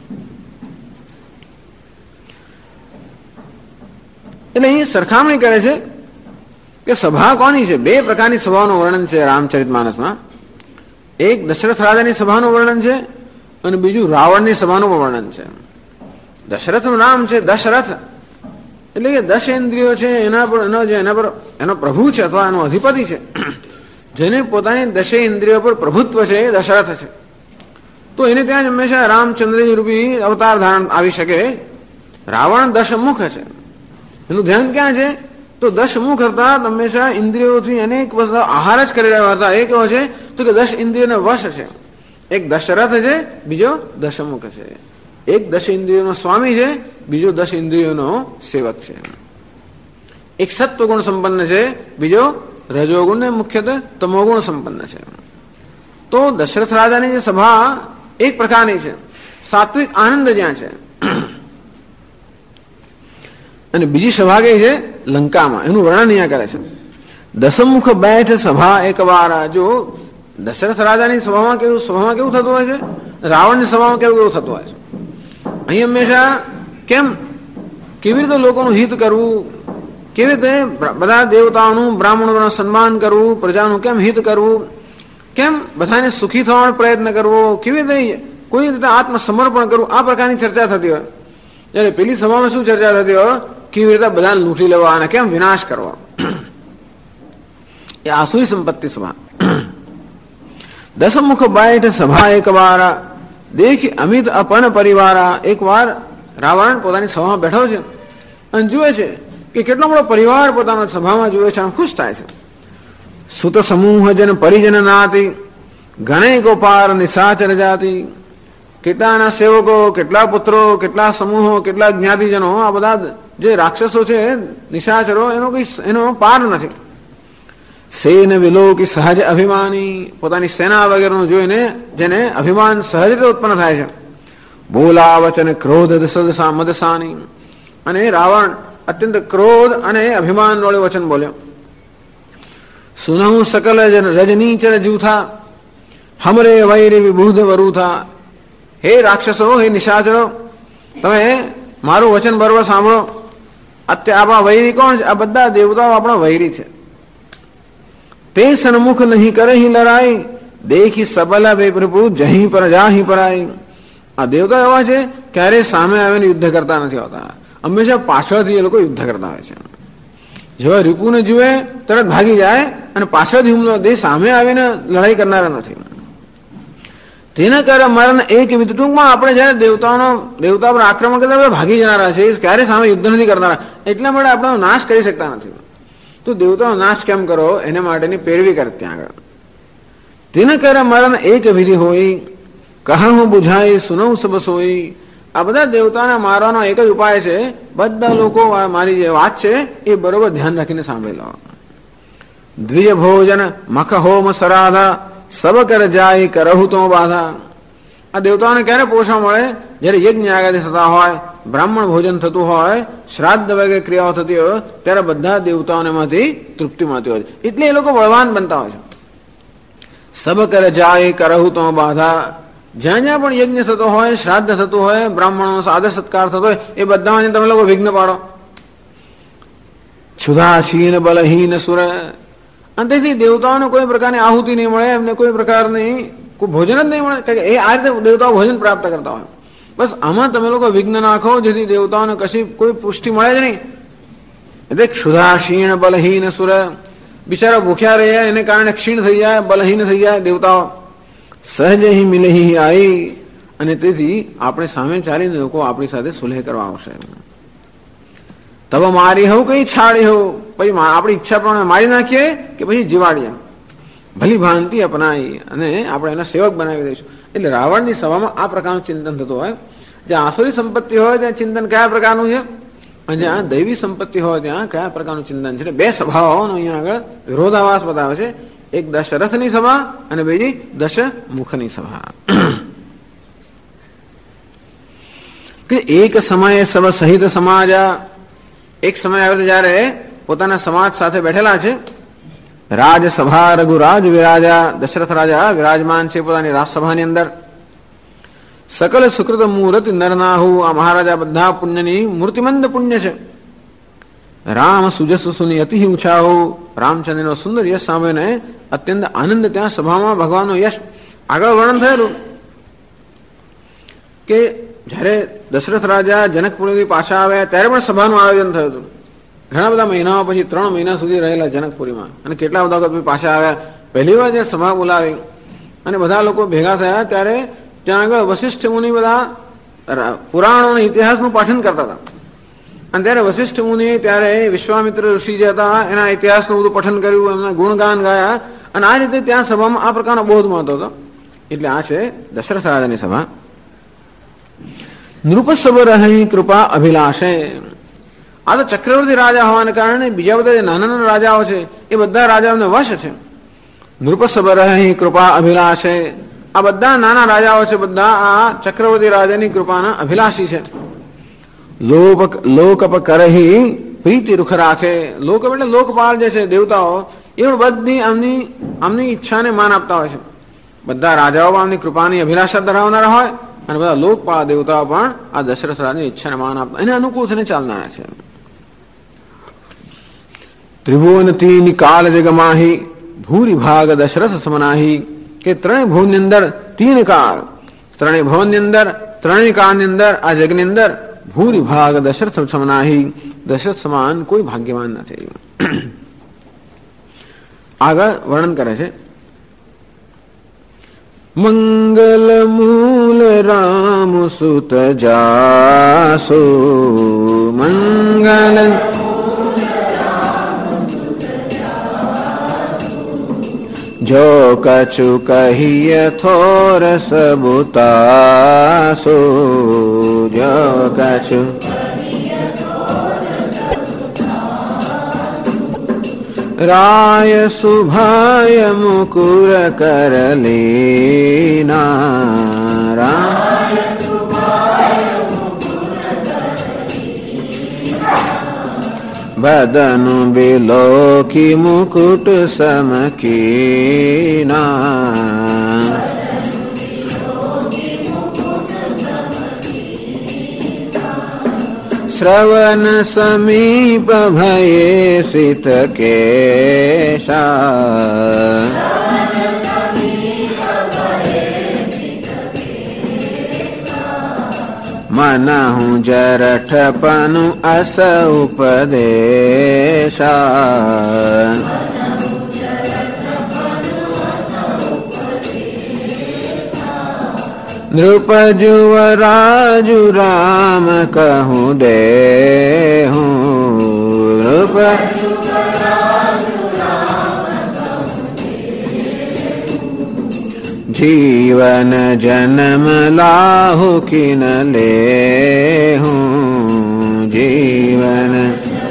એટલે અહીં સરખામણી કરે છે કે સભા કોની છે. બે પ્રકારની સભાઓનું વર્ણન છે રામચરિતમાનસમાં. એક દશરથ રાજાની સભાનું વર્ણન છે અને બીજું રાવણની સભાનું વર્ણન છે. દશરથનું નામ છે દશરથ, એટલે કે 10 ઇન્દ્રિયો છે એના પર એનો પ્રભુ છે અથવા એનો અધિપતિ છે, જેને પોતાની 10 ઇન્દ્રિયો પર પ્રભુત્વ છે એ દશરથ છે. તો એને ત્યાં જ હંમેશા રામચંદ્રજી રૂપી અવતાર ધારણ આવી શકે. રાવણ 10 મુખ છે, એનું ધ્યાન ક્યાં છે? તો 10 મુખ હતા, હંમેશા ઇન્દ્રિયોથી અનેક વસ્તુ આહાર જ કરી રહ્યા હતા. એ કેવો છે તો કે 10 ઇન્દ્રિયોનો વશ છે. એક દશરથ છે, બીજો દશમુખ છે. એક 10 ઇન્દ્રિયોનો સ્વામી છે, બીજો 10 ઇન્દ્રિયોનો સેવક છે. એક સત્વગુણ સંપન્ન છે, બીજો રજોગુણ ને મુખ્યત્વે તમોગુણ સંપન્ન છે. તો દશરથ રાજાની જે સભા એક પ્રકારની છે, સાત્વિક આનંદ જ્યાં છે. અને બીજી સભા કઈ છે? લંકામાં. એનું વર્ણન અહીંયા કરે છે. દશમુખ બેઠ સભા એકવાર. જો દશરથ રાજાની સભામાં કેવું થતું હોય છે, રાવણની સભામાં કેવું થતું હોય છે. અહીં હંમેશા કેવી રીતે લોકોનું હિત કરવું, કેવી રીતે બધા દેવતાઓનું બ્રાહ્મણોનું સન્માન કરવું, પ્રજાનું કેમ હિત કરવું, કેમ બધાને સુખી થવાનો પ્રયત્ન કરવો, કેવી રીતે કોઈ રીતે આત્મસમર્પણ કરવું, આ પ્રકારની ચર્ચા થતી હોય. જ્યારે પેલી સભામાં શું ચર્ચા થતી હોય, કેવી રીતે બધાને લૂંટી લેવા અને કેમ વિનાશ કરવા. એ આસુરી સંપત્તિ સભા. દસમુખ બાઈઠ સભા એક વાર દેખી અમિત અપન પરિવારા. એક વાર રાવણ પોતાની સભામાં બેઠો છે અને જુએ છે કે કેટલો બધો પરિવાર પોતાનો સભામાં જુએ છે અને ખુશ થાય છે. સુત સમૂહ જન પરિજન નાતી ગણે ગોપાર નિશાચર જાતિ. કેટલાના સેવકો, કેટલા પુત્રો, કેટલા સમૂહો, કેટલા જ્ઞાતિજનો, આ બધા જે રાક્ષસો છે નિશાચરો, એનો પાર નથી. સેન વિલોકી સહજ અભિમાની. પોતાની સેના વગેરેનું જોઈને જેને અભિમાન સહજ રીતે ઉત્પન્ન થાય છે. બોલા વચન ક્રોધ મદસાની. અને રાવણ અત્યંત ક્રોધ અને અભિમાન વાળું વચન બોલ્યો. સુનહુ સકલ રજનીચર જૂથા હમરે વૈરી વિબુધ વરુથા. હે રાક્ષસો, હે નિશાચરો, તમે મારું વચન બરોબર સાંભળો. અત્યારે આપણા વૈરી કોણ છે? આ બધા દેવતાઓ આપણા વૈરી છે. તે સન્મુખ નહીં કરે લડાઈ દેખી સબલા બે પ્રભુ જહીં પર જાહી પરાઈ. આ દેવતા એવા છે ક્યારે સામે આવીને યુદ્ધ કરતા નથી હોતા, હંમેશા પાછળથી એ લોકો યુદ્ધ કરતા હોય છે. જેવા રીપુને જુએ તરત ભાગી જાય અને પાછળથી હુમલો દે, સામે આવીને લડાઈ કરનારા નથી. તેના કારણે મારા એક ટૂંકમાં આપણે જયારે દેવતા પર આક્રમણ કરતા ભાગી જનારા છે, ક્યારે સામે યુદ્ધ નથી કરનારા, એટલા માટે આપણે નાશ કરી શકતા નથી. તો દેવતાનો નાશ કેમ કરો એના માટેની પેરવી કરે ત્યાં આગળ. તેના કારણે મારા એક વિધિ હોય કહું બુઝાય સુનવ સબ સોઈ. આ બધા દેવતાને મારવાનો એક જ ઉપાય છે, બધા લોકો મારી જે વાત છે એ બરોબર ધ્યાન રાખીને સાંભળી લો. દ્વિજ ભોજન મખ હોમ સરાધા સબ કર જાય કરહુ તો બાધા. આ દેવતાઓને ક્યારે પોષણ મળે? જયારે યજ્ઞ યાગાદી થતા હોય, બ્રાહ્મણ ભોજન થતું હોય, શ્રાદ્ધ વગેરે ક્રિયાઓ થતી હોય, ત્યારે બધા દેવતાઓને માંથી તૃપ્તિ મળતી હોય, એટલે એ લોકો બળવાન બનતા હોય છે. સબ કર જાય કરહુ તો બાધા. જ્યાં જ્યાં પણ યજ્ઞ થતો હોય, શ્રાદ્ધ થતું હોય, બ્રાહ્મણો આદર સત્કાર થતો હોય, એ બધામાં તમે લોકો વિઘ્ન પાડો. ક્ષુધાશીન બલહીન સુર. અંતેથી દેવતાઓને કોઈ પ્રકારની આહુતિ નહીં મળે, એમને કોઈ પ્રકારની કોઈ ભોજન જ નહીં મળે. એ આ રીતે દેવતાઓ ભોજન પ્રાપ્ત કરતા હોય. બસ આમાં તમે લોકો વિઘ્ન નાખો જેથી દેવતાઓને કશી કોઈ પુષ્ટિ મળે જ નહીં. એટલે ક્ષુધાશીન બલહીન સુર. બિચારા ભૂખ્યા રહ્યા એને કારણે ક્ષીણ થઈ જાય, બલહીન થઈ જાય દેવતાઓ. સહજ હિ મિલહી આઈ. અને તેથી આપણે સામે ચાલીને લોકો આપણી સાથે સુલેહ કરવા આવશે. તબ મારી હોવ કઈ છાડી હોવ. પછી આપણી ઈચ્છા પ્રમાણે મારી નાખીએ કે પછી જીવાડીએ. ભલી ભાંતિ અપનાવી અને આપણે એના સેવક બનાવી દઈશું. એટલે રાવણની સભામાં આ પ્રકારનું ચિંતન થતું હોય. જ્યાં આસુરી સંપત્તિ હોય ત્યાં ચિંતન કયા પ્રકારનું છે, અને જ્યાં દૈવી સંપત્તિ હોય ત્યાં કયા પ્રકારનું ચિંતન છે. બે સભાઓનો અહીંયા આગળ વિરોધાભાસ બતાવે છે. એક દશરથની સભા અને બીજી દશમુખની સભા. કે એક સમયે સબ સહિત સમાજ. એક સમય આવે જયારે પોતાના સમાજ સાથે બેઠેલા છે. રાજસભા રઘુરાજ વિરાજા. દશરથ રાજા વિરાજમાન છે પોતાની રાજસભાની અંદર. સકલ સુકૃત મુહૂર્ત નરનાહુ. આ મહારાજા બધા પુણ્યની મૂર્તિમંદ પુણ્ય છે. રામ સુજસ સુની અતિ ઉછાહુ. રામચંદ્રનો સુંદર યશ સાંભળીને અત્યંત આનંદ ત્યાં સભામાં ભગવાનનો યશ આગળ વર્ણન થયેલું. કે જયારે દશરથ રાજા જનકપુરીથી પાછા આવ્યા ત્યારે પણ સભાનું આયોજન થયું હતું. ઘણા બધા મહિનાઓ પછી 3 મહિના સુધી રહેલા જનકપુરીમાં, અને કેટલા બધા વખત પાછા આવ્યા. પહેલી વાર જે સભા બોલાવી અને બધા લોકો ભેગા થયા ત્યારે ત્યાં આગળ વશિષ્ઠ મુનિ બધા પુરાણો અને ઇતિહાસનું પાઠન કરતા હતા. અને ત્યારે વશિષ્ઠ મુનિ ત્યારે વિશ્વામિત્ર ઋષિ જે હતા એના ઇતિહાસનું બધું પઠન કર્યું, એમના ગુણગાન ગાયા. અને આ રીતે ત્યાં સભામાં આ પ્રકારનો બોધ મળતો હતો. એટલે આ છે દશરથ રાજાની સભા. નૃપસવ રહી કૃપા અભિલાષે. આ તો ચક્રવર્તી રાજા હોવાને કારણે બીજા બધા જે નાના નાના રાજાઓ છે એ બધા રાજાઓને વશ છે. નૃપસવ રહી કૃપા અભિલાષે. આ બધા નાના રાજાઓ છે, બધા આ ચક્રવર્તી રાજાની કૃપાના અભિલાષી છે. લોકપ કરહી પ્રીતિ રૂખ રાખે. લોક એટલે લોકપાલ જે છે દેવતાઓ, એ બધી આમની ઈચ્છાને માન આપતા હોય છે. બધા રાજાઓ આમની કૃપાની અભિલાષા ધરાવનારા હોય, અને બધા લોકપાળ દેવતાઓ પણ આ દશરથ રાજાની ઈચ્છાને માન આપતા, એને અનુકૂળ થઈને ચાલનારા છે. ત્રિભુવન તીન કાળ જગમાહી ભૂરી ભાગ દશરથ સમનાહી કે ત્રણેય ભુવનની અંદર તીન કાળ, ત્રણેય ભવનની અંદર ત્રણેય કાળની અંદર આ જગની અંદર ભૂરી ભાગ દશરથ સમનાહી, દશરથ સમાન કોઈ ભાગ્યવાન નથી. આગળ વર્ણન કરે છે. મંગલ મૂલ રામ સુત જાસુ, મંગલ જો કछु કહીએ થોર સબુતાસુ, જો કछु રાય શુભાય મુકુર કરલીના, બદનુ બિલોકી મુકુટ સમકીના, શ્રવણ સમીપ ભયે શ્રિત કેશા, મનહુ જરઠપનુ અસ ઉપદેશા, નૃપ જુવરાજુ રામ કહું દેહું, નૃપ જીવન જન્મ લાહુ કિન લેહું, જીવન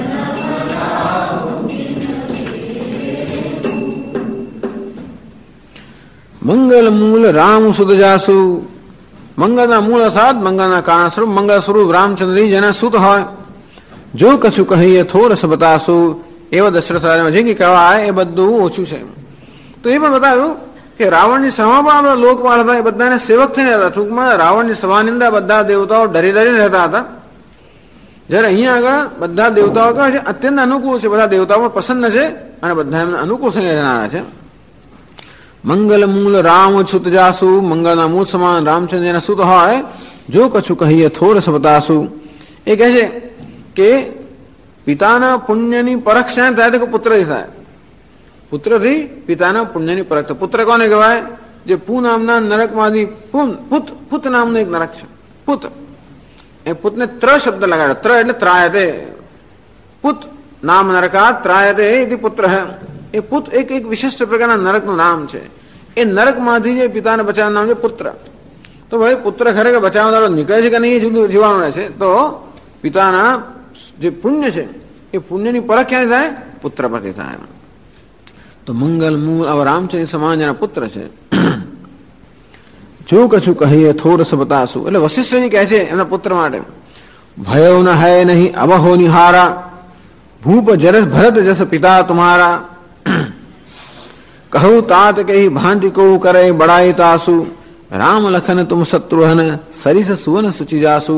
મંગલ મૂળ રામ સુત જાસુ, મંગળના મૂળ અર્થાત મંગળના કારણ સ્વરૂપ મંગળ સ્વરૂપ રામચંદ્રજી જેના સુત હોય. જો કશું કહીએ થોરસ બતાસુ, એવા દશરથ રાજામાં જે કંઈ કહેવાય એ બધું ઓછું છે. તો એ પણ બતાવ્યું કે રાવણની સભામાં બધા લોકપાલ હતા, એ બધાને સેવક થઈને હતા. ટૂંકમાં રાવણની સભાની અંદર બધા દેવતાઓ ડરી ડરીને રહેતા હતા. જ્યારે અહીંયા આગળ બધા દેવતાઓ કહે છે અત્યંત અનુકૂળ છે, બધા દેવતાઓ પ્રસન્ન છે અને બધા એમને અનુકૂળ થઈને રહેનારા છે. મંગલ મૂળ રામ છૂત જાસુ, મંગળના મૂળ સમાન રામચંદ્ર જેના સુત હોય. જો કશું કહીએ થોરસ બતાસુ, એ કહે છે કે પિતાના પુણ્યની પરખ શાંત થાય તો પુત્રથી થાય. પુત્રથી પિતાના પુણ્યની પરખ. પુત્ર કોને કહેવાય? જે પુ નામના નરકમાંથી પુત નામનું એક નરક છે. પુત એ પુતને ત્ર શબ્દ લગાડ્યો. ત્ર એટલે ત્રાયતે. પુત નામ નરકા ત્રાયતે એ પુત્ર હે. એ પુત એક વિશિષ્ટ પ્રકારના નરકનું નામ છે. એ નરકમાંથી જે પિતાને બચાવવાનું નામ છે પુત્ર. તો ભાઈ પુત્ર ખરેખર બચાવવાનો નીકળે છે કે નહીં એ જુદું જીવાનું રહે છે. તો પિતાના જે પુણ્ય છે એ પુણ્યની પરખ ક્યાંથી થાય? પુત્ર પરથી થાય. તો મંગલ મૂળ આવા રામચંદ્ર સમાન જેના પુત્ર છે. જો કશું કહીએ થોરસ બતાસુ, એટલે વશિષ્ઠજી કહે છે એમના પુત્ર માટે, ભયો ન હૈ નહીં અબહો નિહારા, ભૂપ જરસ ભરત જસ પિતા તુમ્હારા, કહું तात कही भांति को करे बड़ाई तासु, राम लखन तुम शत्रुहन सरिस सुवन सुचि जासु.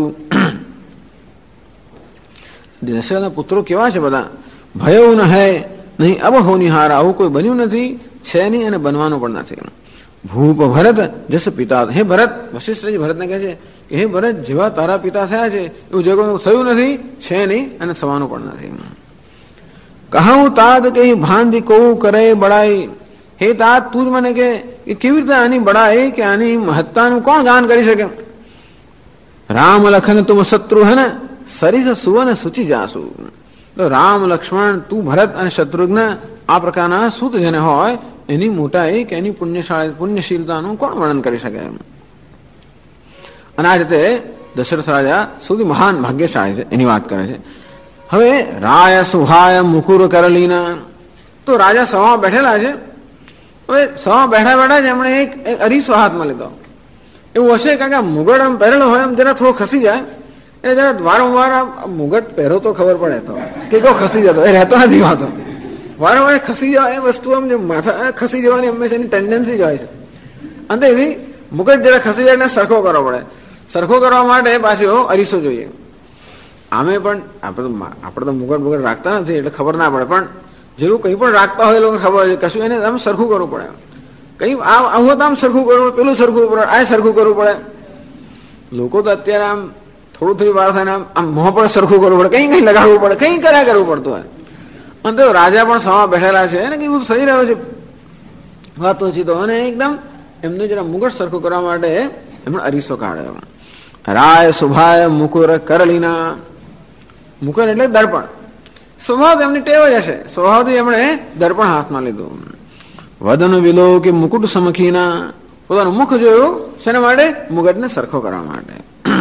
દશરથના પુત્રો કેવા છે બધા? ભયો ન હૈ નહીં અબહો નિહારા, આવું કોઈ બન્યું નથી, છે નહીં અને બનવાનું પણ નથી. ભૂપ ભરત જસ પિતા, હે ભરત, વશિષ્ઠજી ભરતને કહે છે કે હે ભરત, જેવા તારા પિતા થયા છે એવું જગત થયું નથી, છે નહીં અને થવાનું પણ નથી. કહું तात कही भांति को करे बड़ाई, હે तात તું જ મને કે કેવી રીતે આની બડાઈ કે આની મહત્તાનું કોણ ગાન કરી શકે? રામ લખન તુમ શત્રુ હે ને સરિસ સુવન સુચિ જાસુ. તો રામ લક્ષ્મણ તું ભરત અને શત્રુઘ્ન આ પ્રકારના સુત જેને હોય એની મોટાઈ કે એની પુણ્યશીલતાનું કોણ વર્ણન કરી શકે? અને આ રીતે દશરથ રાજા સૌથી મહાન ભાગ્યશાળી છે એની વાત કરે છે. હવે રાય સુહાય મુકુર કરલીના, તો રાજા સભામાં બેઠેલા છે. હવે સભા બેઠા બેઠા જ એમણે એક અરીસો હાથમાં લીધો. એવું હશે કારણ કે મુગટ આમ પહેરેલો હોય એમ જરા થોડો ખસી જાય એટલે જરા વારંવાર મુગટ પહેરો તો ખબર પડે તો કે કહો ખસી જતો, એ રહેતો નથી હોતો. વારંવાર ખસી જવા એ વસ્તુ આમ જે માથા ખસી જવાની હંમેશાની ટેન્ડન્સી જ હોય છે. અને તેથી મુગટ જરા ખસી જાય ને સરખો કરવો પડે. સરખો કરવા માટે પાછો અરીસો જોઈએ. આમે પણ આપણે તો મુગટ રાખતા નથી એટલે ખબર ના પડે, પણ જેવું કંઈ પણ રાખતા હોય એ લોકો ખબર છે, કશું એને આમ સરખું કરવું પડે. કંઈ આવું તો આમ સરખું કરવું, પેલું સરખું પડે, આ સરખું કરવું પડે. લોકો તો અત્યારે આમ થોડી વાર થાય ને આમ મોં પર સરખું કરવું પડે, કંઈ લગાડવું પડે, કંઈ કર્યા કરવું પડતું હોય. અને તો રાજા પણ સવા બેઠેલા છે અને કઈ બધું થઈ રહ્યું છે વાતોચીતો, અને એકદમ એમને જરા મુગટ સરખું કરવા માટે એમણે અરીસો કાઢ્યો. રાય સુભાય મુકુર કરલીના, મુકુર એટલે દર્પણ. સ્વભાવ એમની ટેવ જ હશે, સ્વભાવથી એમણે દર્પણ હાથમાં લીધું. વદન વિલો કે મુકુટ સમખીના, પોતાનું મુખ જોયું શેના માટે? મુગટને સરખો કરવા માટે.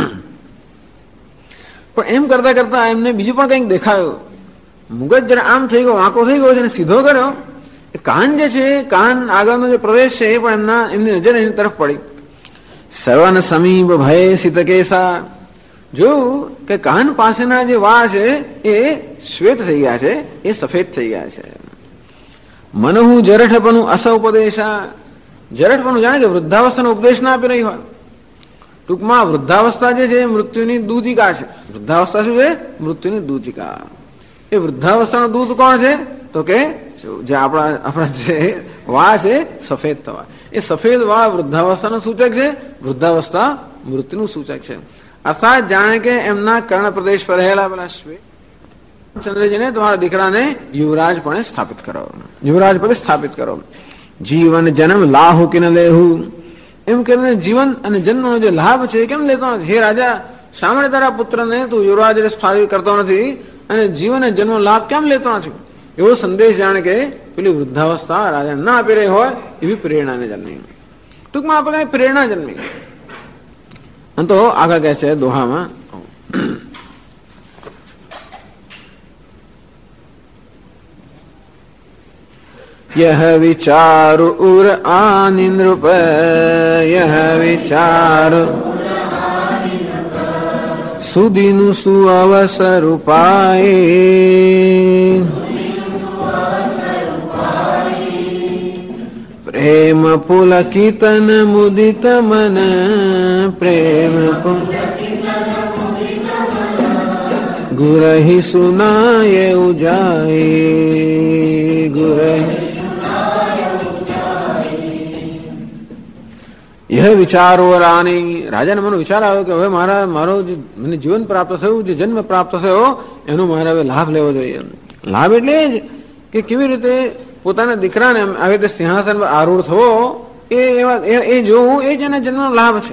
પણ એમ કરતા કરતા એમને બીજું પણ કંઈક દેખાયું. મુગટ જરા આમ થઈ ગયો, વાંકો થઈ ગયો છે અને સીધો કર્યો. કાન જે છે, કાન આગળનો જે પ્રદેશ છે એ પણ એમની નજર એની તરફ પડી. સર્વન સમીપ ભય સિતકેશા, જોયું કે કાન પાસેના જે વાળ છે એ શ્વેત થઈ ગયા છે, એ સફેદ થઈ ગયા છે. મનહુ જરઠપનું અસૌપદેશા, જરઠપનું જાણે કે વૃદ્ધાવસ્થાનો ઉપદેશ ના આપી રહી હોય. ટૂંકમાં વૃદ્ધાવસ્થા જે છે મૃત્યુની દૂતિકા છે. વૃદ્ધાવસ્થા શું છે? મૃત્યુની દૂતિકા. એ વૃદ્ધાવસ્થાનો દૂત કોણ છે? તો કે જે આપણા જે વાળ છે સફેદ થવા, એ સફેદ વાળ વૃદ્ધાવસ્થાનું સૂચક છે, વૃદ્ધાવસ્થા મૃત્યુનું સૂચક છે. અર્થાત જાણે કે એમના કર્ણ પ્રદેશ પર રહેલા પેલા શ્વેત ચંદ્રજીને તમારા દીકરાને યુવરાજ પણ સ્થાપિત કરો, યુવરાજ પદે સ્થાપિત કરો. જીવન જન્મ લાહુ કિન લેહુ, એમ કરીને જીવન અને જન્મનો જે લાભ છે કેમ લેતો નથી? હે રાજા, શા માટે તારા પુત્રને તું યુવરાજ સ્થાપિત કરતો નથી અને જીવન અને જન્મનો લાભ કેમ લેતો નથી? એવો સંદેશ જાણે કે પેલી વૃદ્ધાવસ્થા રાજા ના આપી રહી હોય એવી પ્રેરણાને જન્મી. ટૂંકમાં આપણે પ્રેરણા જન્મી. અને તો આગળ કહે છે દોહામાં, यह विचार उर आनि नृप, यह विचार सुदिनु सुअवसर पाए, प्रेम पुलकितन मुदित मन, प्रेम गुरहि सुनाये उजाए, गुरहि यह विचार और आनी. રાજાને મને વિચાર આવ્યો કે હવે મારો મને જીવન પ્રાપ્ત થયું, જે જન્મ પ્રાપ્ત થયો એનો મારે હવે લાભ લેવો જોઈએ. લાભ એટલે જ કે કેવી રીતે પોતાના દીકરાને આવી રીતે સિંહાસન પર આરૂઢ થવો, એ જોવું, એ જ એના જન્મનો લાભ છે.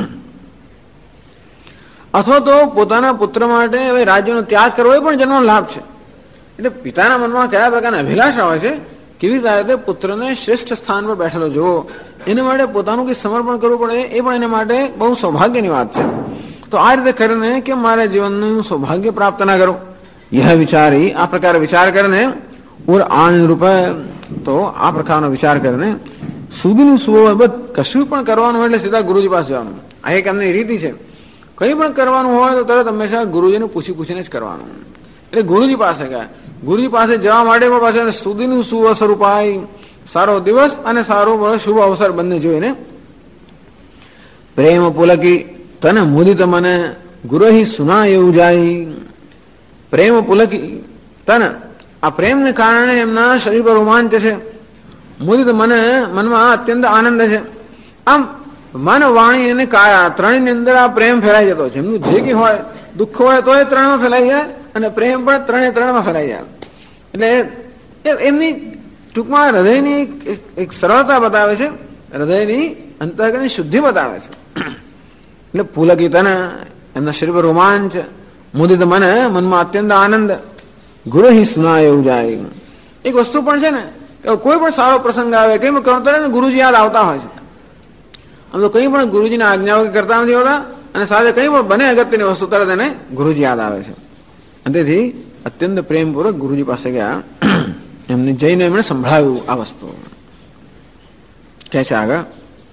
અથવા તો પોતાના પુત્ર માટે હવે રાજ્યનો ત્યાગ કરવો એ પણ જન્મનો લાભ છે. એટલે પિતાના મનમાં કયા પ્રકારના અભિલાષા હોય છે, કેવી રીતે પુત્રને શ્રેષ્ઠ સ્થાન પર બેઠેલો જોવો, એના માટે પોતાનું કંઈ સમર્પણ કરવું પડે, એ પણ એના માટે બહુ સૌભાગ્યની વાત છે. તો આ રીતે કરીને કે મારે જીવનનું સૌભાગ્ય પ્રાપ્ત ના કરું, यह વિચારી, આ પ્રકારે વિચાર કરીને ઓર આન રૂપે, તો આ પ્રકારનો વિચાર કરીને સુધીનું સુબત કશું પણ કરવાનું હોય એટલે સીધા ગુરુજી પાસે જવાનું. આ એક એમની રીતિ છે. કંઈ પણ કરવાનું હોય તો તરત હંમેશા ગુરુજીને પૂછીને જ કરવાનું. એટલે ગુરુજી પાસે ગયા. ગુરુજી પાસે જવા માટે પણ પાછળ સુધીનું સુઅવસર ઉપાય, સારો દિવસ અને સારો શુભ અવસર બંને જોઈને, પ્રેમ પુલકી તને મુદિત મને ગુરહી સુના એવું જાય. પ્રેમ પુલકી તને, આ પ્રેમને કારણે એમના શરીર પર રોમાંચ છે. મુદિત મને, મનમાં અત્યંત આનંદ છે. આમ મન, વાણી અને કાયા ત્રણેયની અંદર આ પ્રેમ ફેલાઈ જતો છે. એમનું જે કંઈ હોય, દુઃખ હોય તો એ ત્રણમાં ફેલાઈ જાય અને પ્રેમ પણ ત્રણમાં ફેલાઈ જાય. એટલે એમની ટૂંકમાં હૃદયની એક સરળતા બતાવે છે, હૃદયની અંતઃકરણની શુદ્ધિ બતાવે છે. એટલે પુલકિતને, એમના શરીર પર રોમાંચ, મુદિત મને, મનમાં અત્યંત આનંદ, ગુરુહી સુના એવું જાય. એક વસ્તુ પણ છે ને, કોઈ પણ સારો પ્રસંગ આવે, કંઈ પણ કરતા ને ગુરુજી યાદ આવતા હોય છે. આમ તો કંઈ પણ ગુરુજીના આજ્ઞાઓ કરતા નથી હોતા, અને સાથે કંઈ પણ બને અગત્યની વસ્તુ તરત એને ગુરુજી યાદ આવે છે. અને તેથી અત્યંત પ્રેમપૂર્વક ગુરુજી પાસે ગયા, એમને જઈને એમણે સંભળાવ્યું આ વસ્તુ. કે છે આગળ,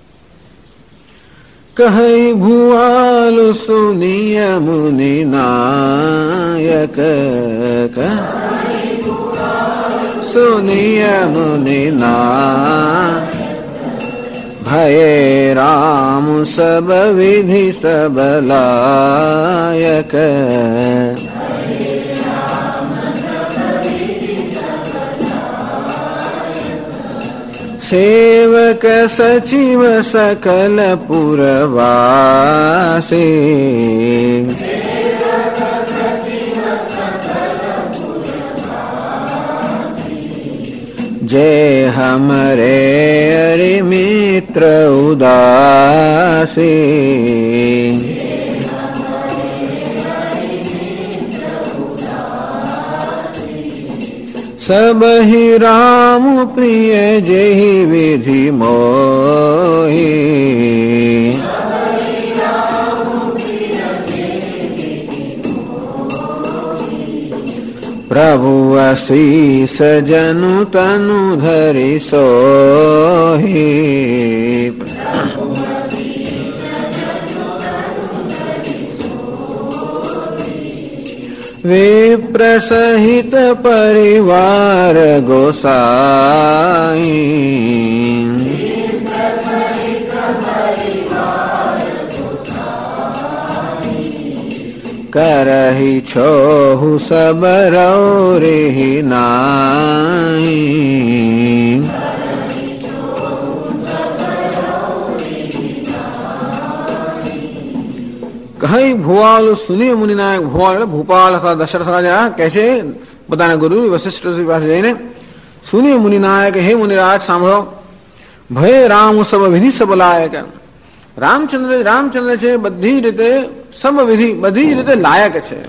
કહી ભુવાલુ સુનિય મુનિ નાયક, સુનિય મુનિ ના ભયે રામ સબ વિધિ સબ લાયક, सेवक सचिव सकल पुरवासी, जय हमरे अरि मित्र उदासी, सब ही राम प्रिय जेहि विधि मोहि, प्रभु आशीष जनु तनु धरि सोहि, विप्र सहित परिवार गोसाई, करहि छोहु सब रौरि नाई, कहीं भूपाल सुनिए मुनिनायक। भूपाल भूपाल था दशरथ राजा। कैसे बताना गुरु वशिष्ठ के पास जઈને सुनिए मुनिनायक, हे मुनिराज સાંભળો, ભય રામ સબ વિધિ સબ લાયક। રામચંદ્ર છે બધી રીતે સબ વિધિ બધી જ રીતે લાયક છે।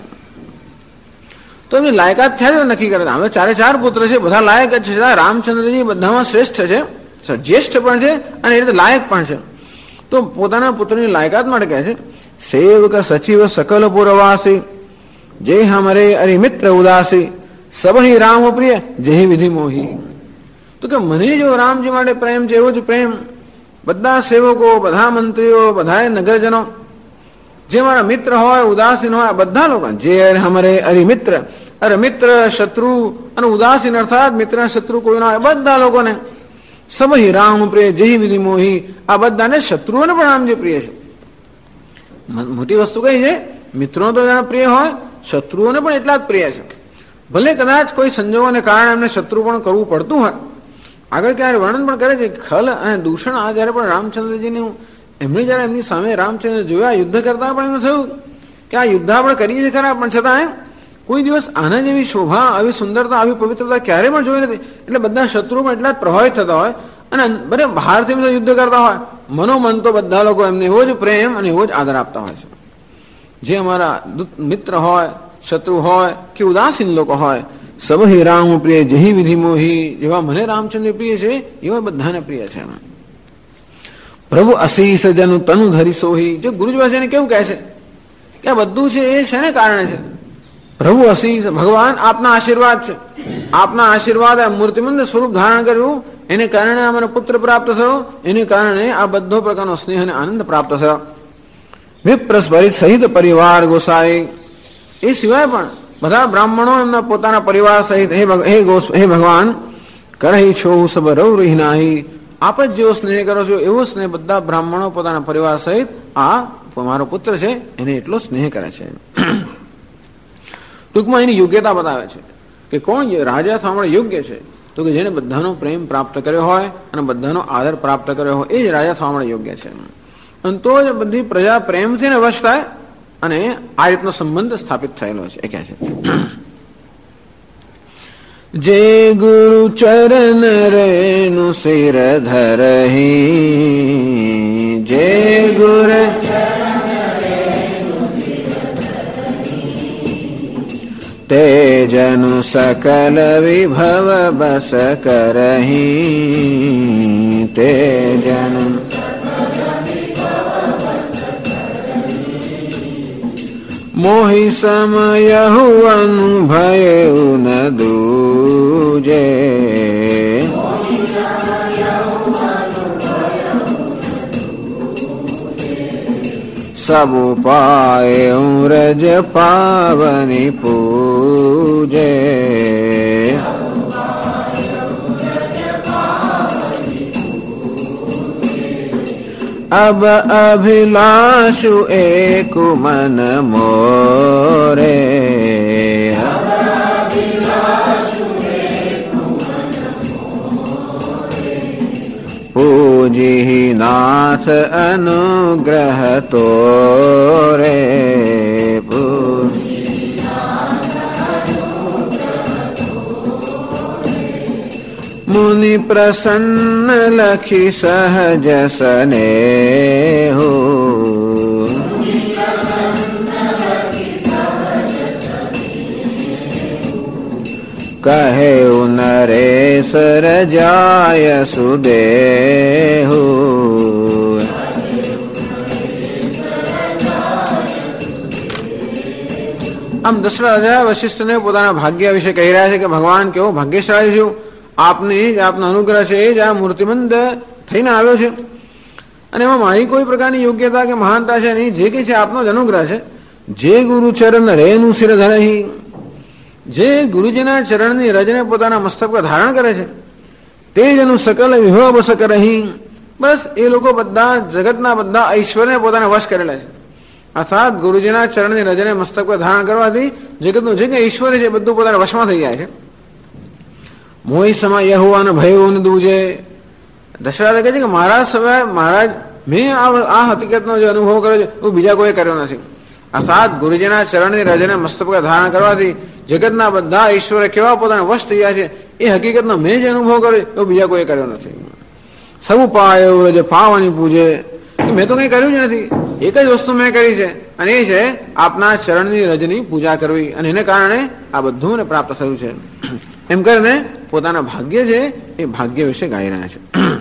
તો એમની લાયકાત થયા નક્કી કરે। હવે ચારે ચાર પુત્ર છે, બધા લાયક જ છે। રામચંદ્રજી બધામાં શ્રેષ્ઠ છે, જ્યેષ્ઠ પણ છે અને એ રીતે લાયક પણ છે। તો પોતાના પુત્રની લાયકાત માટે કહે છે, सेवक सचिव सकल पुरवासी, जय हमरे अरि मित्र उदासी, सब ही राम प्रिय जय विधि मोही। तो કે મને જો રામજી માટે પ્રેમ છે એવો જ પ્રેમ બધા સેવકો, બધા મંત્રીઓ, બધા નગરજનો, જે મારા મિત્ર હોય, ઉદાસીન હોય, બધા લોકો, જે હમારે અરિ મિત્ર, અરે મિત્ર શત્રુ અને ઉદાસીન અર્થાત મિત્ર શત્રુ કોઈ ના હોય, બધા લોકોને સબ ही राम प्रिय जय विधि मोही। આ બધાને શત્રુઓને પણ રામજી પ્રિય છે। મોટી વસ્તુ કઈ છે, મિત્રો તો પ્રિય હોય, શત્રુઓને પણ એટલા જ પ્રિય છે। ભલે કદાચ કોઈ સંજોગોને કારણે એમને શત્રુ પણ કરવું પડતું હોય। આગળ ક્યારે વર્ણન પણ કરે છે, ખલ અને દૂષણ આ જયારે પણ રામચંદ્રજીને એમણે જયારે એમની સામે રામચંદ્ર જોયા યુદ્ધ કરતા, પણ એમને થયું કે આ યુદ્ધ આપણે કરીએ છીએ ખરા, પણ છતાં કોઈ દિવસ આના જેવી શોભા, આવી સુંદરતા, આવી પવિત્રતા ક્યારે પણ જોઈ નથી। એટલે બધા શત્રુ પણ એટલા જ પ્રભાવિત થતા હોય અને બરે બહારથી બધા યુદ્ધ કરતા હોય, મનોમન તો બધા લોકો એમને એવો જ પ્રેમ અને એવો જ આદર આપતા હોય છે। જે અમારા મિત્ર હોય, શત્રુ હોય કે ઉદાસીન લોકો હોય, સબ ही राम प्रिय जही विधि मोही, જેવા મને રામચંદ્ર પ્રિય છે એવા બધાને પ્રિય છે। પ્રભુ આશીષ જનુ તનુ ધરી સોહી। જો ગુરુજી એને કેવું કહે છે કે આ બધું છે એ શેને કારણે છે? પ્રભુ આશીષ, ભગવાન આપના આશીર્વાદ છે। આપના આશીર્વાદ આ મૂર્તિમંત સ્વરૂપ ધારણ કર્યું, એને કારણે અમને પુત્ર પ્રાપ્ત થયો, એને કારણે આ બધો પ્રકારનો સ્નેહ અને આનંદ પ્રાપ્ત થયો। વિપ્ર સહિત પરિવાર ગોસાઈ, એ સિવાય પણ બધા બ્રાહ્મણો એમના પોતાના પરિવાર સહિત, હે ભગવાન, કરહી છો સબ રૌ નાહી, આપ જ જેવો સ્નેહ કરો છો એવો સ્નેહ બધા બ્રાહ્મણો પોતાના પરિવાર સહિત આ મારો પુત્ર છે એને એટલો સ્નેહ કરે છે। ટૂંકમાં એની યોગ્યતા બતાવે છે કે કોણ રાજા થવા યોગ્ય છે, તો કે જેને બધાનો પ્રેમ પ્રાપ્ત કર્યો હોય અને બધાનો આદર પ્રાપ્ત કર્યો હોય એ જ રાજા થવા માટે યોગ્ય છે। અને તો જ બધી પ્રજા પ્રેમથી ને વશ થાય અને આ રીતનો સંબંધ સ્થાપિત થયેલો છે। એ કહે છે, જે ગુરુ ચરણ રેનુ શિર ધરહી, જે ગુરુ તે જनु सकल विभव बस करही, ते जनु मोहि समयहु अनुभयउ न दूजे, सब पाए रज पावनी पूजे, अब अभिलाषु एक मन मोरे, પૂજી નાથ અનુગ્રહ તો રે મુનિ પ્રસન્ન લખી સહજ સ્નેહુ કહે નરેશ રજાય સુદેહુ. આમ દશરથ રાજા વશિષ્ઠને પોતાના ભાગ્ય વિશે કહી રહ્યા છે કે ભગવાન કેવો ભાગ્યશાળી છું, આપની જ આપનો અનુગ્રહ છે એ જ આ મૂર્તિમંત થઈને આવ્યો છે અને એમાં મારી કોઈ પ્રકારની યોગ્યતા કે મહાનતા છે નહીં, જે કંઈ છે આપનો જ અનુગ્રહ છે. જે ગુરુ ચરણ રેનું શિર ધરહી, જે ગુરુજીના ચરણની રજને પોતાના મસ્તક પર ધારણ કરે છે તે જ એનું સકલ વિભવ વશ કરહી. બસ એ લોકો બધા જગતના બધા ઐશ્વર્યને પોતાને વશ કરેલા છે. અર્થાત ગુરુજીના ચરણની રજને મસ્તક પર ધારણ કરવાથી જગતનું જે કંઈ ઐશ્વર્ય છે બધું પોતાના વશમાં થઈ જાય છે. મોહી સમા યહોવાને ભયોને દૂજે. દશરથ કહે છે કે મારા સમય મહારાજ મેં આ હકીકતનો જે અનુભવ કર્યો છે હું બીજા કોઈ કર્યો નથી. અર્થાત ગુરુજીના ચરણની રજને મસ્તક પર ધારણ કરવાથી જગતના બધા ઈશ્વર કેવા પોતાને વશ થઈ ગયા છે એ હકીકતનો મેં જે અનુભવ કર્યો એવું બીજા કોઈ કર્યો નથી. સૌ પાયો રજ પાવાની પૂજે. મેં તો કંઈ કર્યું જ નથી, એક જ વસ્તુ મેં કરી છે અને એ છે આપના ચરણની રજની પૂજા કરવી અને એને કારણે આ બધું મને પ્રાપ્ત થયું છે. એમ કરીને પોતાના ભાગ્ય છે એ ભાગ્ય વિશે ગાઈ રહ્યા છે.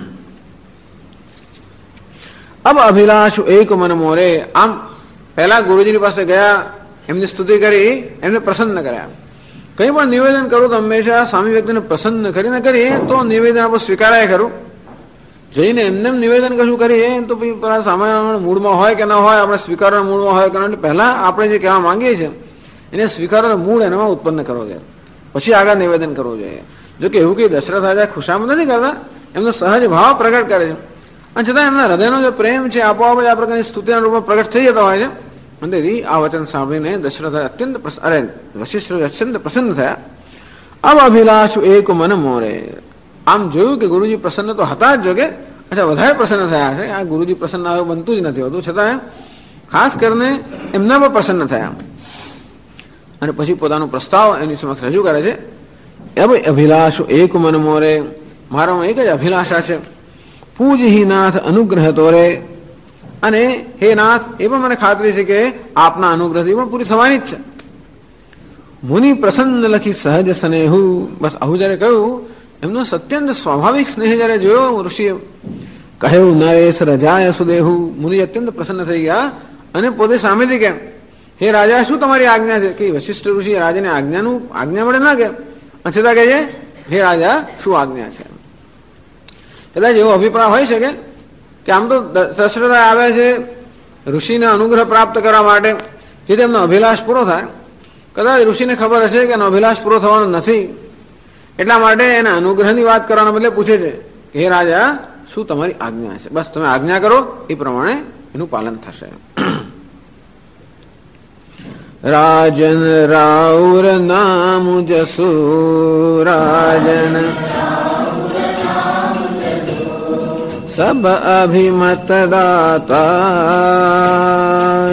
અબ અભિલાષ એક મન મોરે. આમ પહેલા ગુરુજીની પાસે ગયા, એમની સ્તુતિ કરી, એમને પ્રસન્ન કર્યા. કંઈ પણ નિવેદન કરું તો હંમેશા સામી વ્યક્તિને પ્રસન્ન કરીને કરીએ તો નિવેદન આપણે સ્વીકારાય ખરું. જઈને એમને નિવેદન કશું કરીએ તો સામાન્ય મૂડમાં હોય કે ન હોય, આપણે સ્વીકારવાના મૂડમાં હોય કે પહેલા આપણે જે કહેવા માંગીએ છીએ એને સ્વીકારવાનો મૂડ એનામાં ઉત્પન્ન કરવો જોઈએ, પછી આગળ નિવેદન કરવું જોઈએ. જો કે એવું કંઈ દશરથ રાજા ખુશામત નથી કરતા, એમનો સહજ ભાવ પ્રગટ કરે છે અને છતાં એમના હૃદયનો જે પ્રેમ છે આપોઆપ જ આ પ્રકારની સ્તુતિના રૂપમાં પ્રગટ થઈ જતો હોય છે. અને તેથી આ વચન સાંભળીને દશરથ અત્યંત વશિષ્ઠ અત્યંત પ્રસન્ન થયા. અબ અભિલાષ એક મન મોરે. આમ જોયું કે ગુરુજી પ્રસન્ન તો હતા જ, જો કે અચ્છા વધારે પ્રસન્ન થયા છે. આ ગુરુજી પ્રસન્ન આવ્યો બનતું જ નથી હોતું, છતાં ખાસ કરીને એમના પર પ્રસન્ન થયા અને પછી પોતાનો પ્રસ્તાવ એની સમક્ષ રજૂ કરે છે. અભિલાષ એક મન મોરે. મારામાં એક જ અભિલાષા છે, પૂજહી નાથ અનુગ્રહ તોરે. અને હે નાથ, એ પણ મને ખાતરી છે કે આપના અનુગ્રહથી પણ પૂરી થવાની જ છે. મુનિ પ્રસન્ન લખી સહજ સ્નેહુ. બસ આવું જયારે કહ્યું, એમનો સત્યંત સ્વાભાવિક સ્નેહ જયારે જોયો ઋષિએ, કહ્યું નરેશ રજાય સુદેહુ. મુનિ અત્યંત પ્રસન્ન થઈ ગયા અને પોતે સામેથી કેમ, હે રાજા શું તમારી આજ્ઞા છે? કે વશિષ્ઠ ઋષિ રાજાને આજ્ઞા મળે ના કે છતાં કહે છે હે રાજા શું આજ્ઞા છે. કદાચ એવો અભિપ્રાય હોય શકે કે આમ તો દશરથ આવ્યા છે ઋષિને અનુગ્રહ પ્રાપ્ત કરવા માટે, જેથી એમનો અભિલાષ પૂરો થાય. કદાચ ઋષિને ખબર હશે કે એનો અભિલાષ પૂરો થવાનો નથી, એટલા માટે એના અનુગ્રહની વાત કરવાના બદલે પૂછે છે કે હે રાજા શું તમારી આજ્ઞા છે? બસ તમે આજ્ઞા કરો એ પ્રમાણે એનું પાલન થશે. રાજન રાઉર નામ જસુ. રાજન સબ અભિમત દાતા.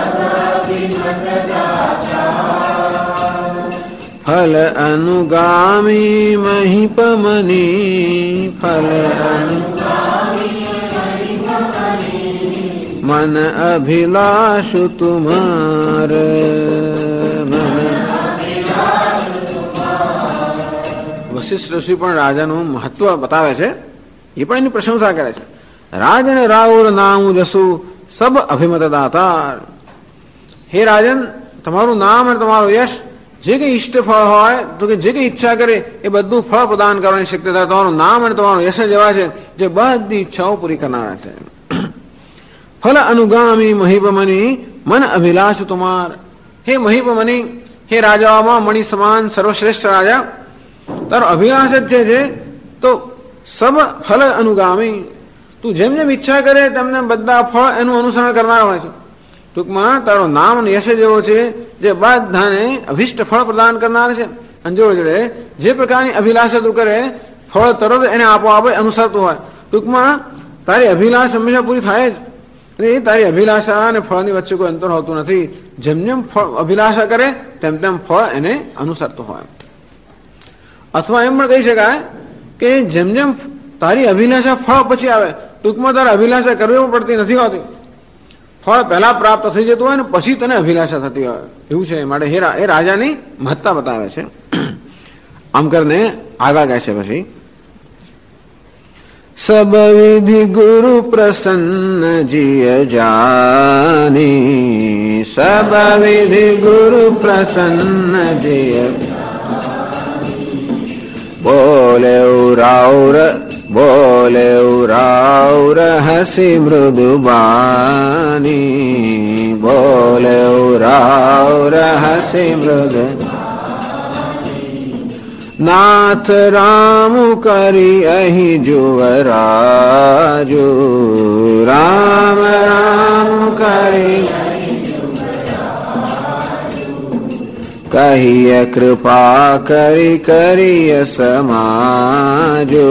ફલ અનુગામી મહિપમની. ફલ મન અભિલાષુ તુમાર. વશિષ્ઠ ઋષિ પણ રાજાનું મહત્વ બતાવે છે, એ પણ એની પ્રશંસા કરે છે. રાજન રાઉર નામ જસુ સબ અભિમત દાતાર. હે રાજન, તમારું નામ અને તમારું યશ જે કંઈ ઈષ્ટ ફળ હોય તો કે જે કંઈ ઈચ્છા કરે એ બધું ફળ પ્રદાન કરવાની શક્યતા તમારું નામ અને તમારું યશ જ એવા છે જે બધી ઈચ્છાઓ પૂરી કરનારા છે. ફલ અનુગામી મહિપમની મન અભિલાષ તુમાર. હે મહિપમની, હે રાજાઓમાં મણિ સમાન સર્વશ્રેષ્ઠ રાજા, તારો અભિલાષ જ છે તો સબ ફલ અનુગામી. તું જેમ જેમ ઈચ્છા કરે તેમને બધા ફળ એનું અનુસરણ કરનારા હોય છે. ટૂંકમાં તારો નામ અને યશ એવો છે જે બધાને અભિષ્ટ ફળ પ્રદાન કરનાર છે. અને જોડે જે પ્રકારની અભિલાષા તું કરે ફળ તરત એને આપોઆપ અનુસરતું હોય. ટૂંકમાં તારી અભિલાષા હંમેશા પૂરી થાય જ. અને એ તારી અભિલાષા અને ફળની વચ્ચે કોઈ અંતર હોતું નથી. જેમ જેમ અભિલાષા કરે તેમ તેમ ફળ એને અનુસરતું હોય. અથવા એમ પણ કહી શકાય કે જેમ જેમ તારી અભિલાષા ફળ પછી આવે, ટૂંકમાં તારે અભિલાષા કરવી પણ પડતી નથી હોતી. ફળ પહેલા પ્રાપ્ત થઈ જતું હોય ને પછી તને અભિલાષા થતી હોય એવું છે. માટે એ રાજાની મહત્તા બતાવે છે. આમ કરીને આગળ કહે છે પછી, સબ વિધિ ગુરુ પ્રસન્ન જીય જાની, સબ વિધિ ગુરુ પ્રસન્ન જીય બોલે રાઉર હસી મૃદુબાની, બોલે રાઉર હસી મૃદુ નાથ રામ કરી અહીં જુવરાજુ, રામ રામ કરી કહીય કૃપા કરી કરીય સમાજો,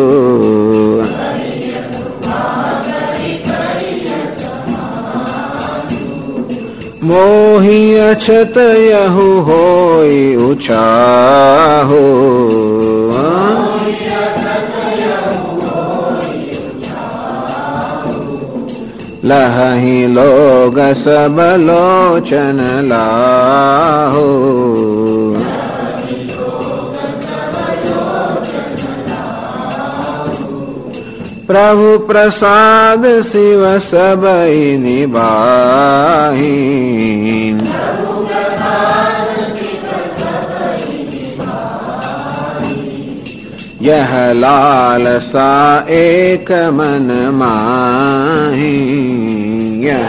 મોહી અછત યહુ હોય ઉછાહો, લહી લોગ સબ લોચન લાહો, પ્રભુ પ્રસાદ શિવ સબઈ નિબાહી, यह लालसा एक मन माही, यह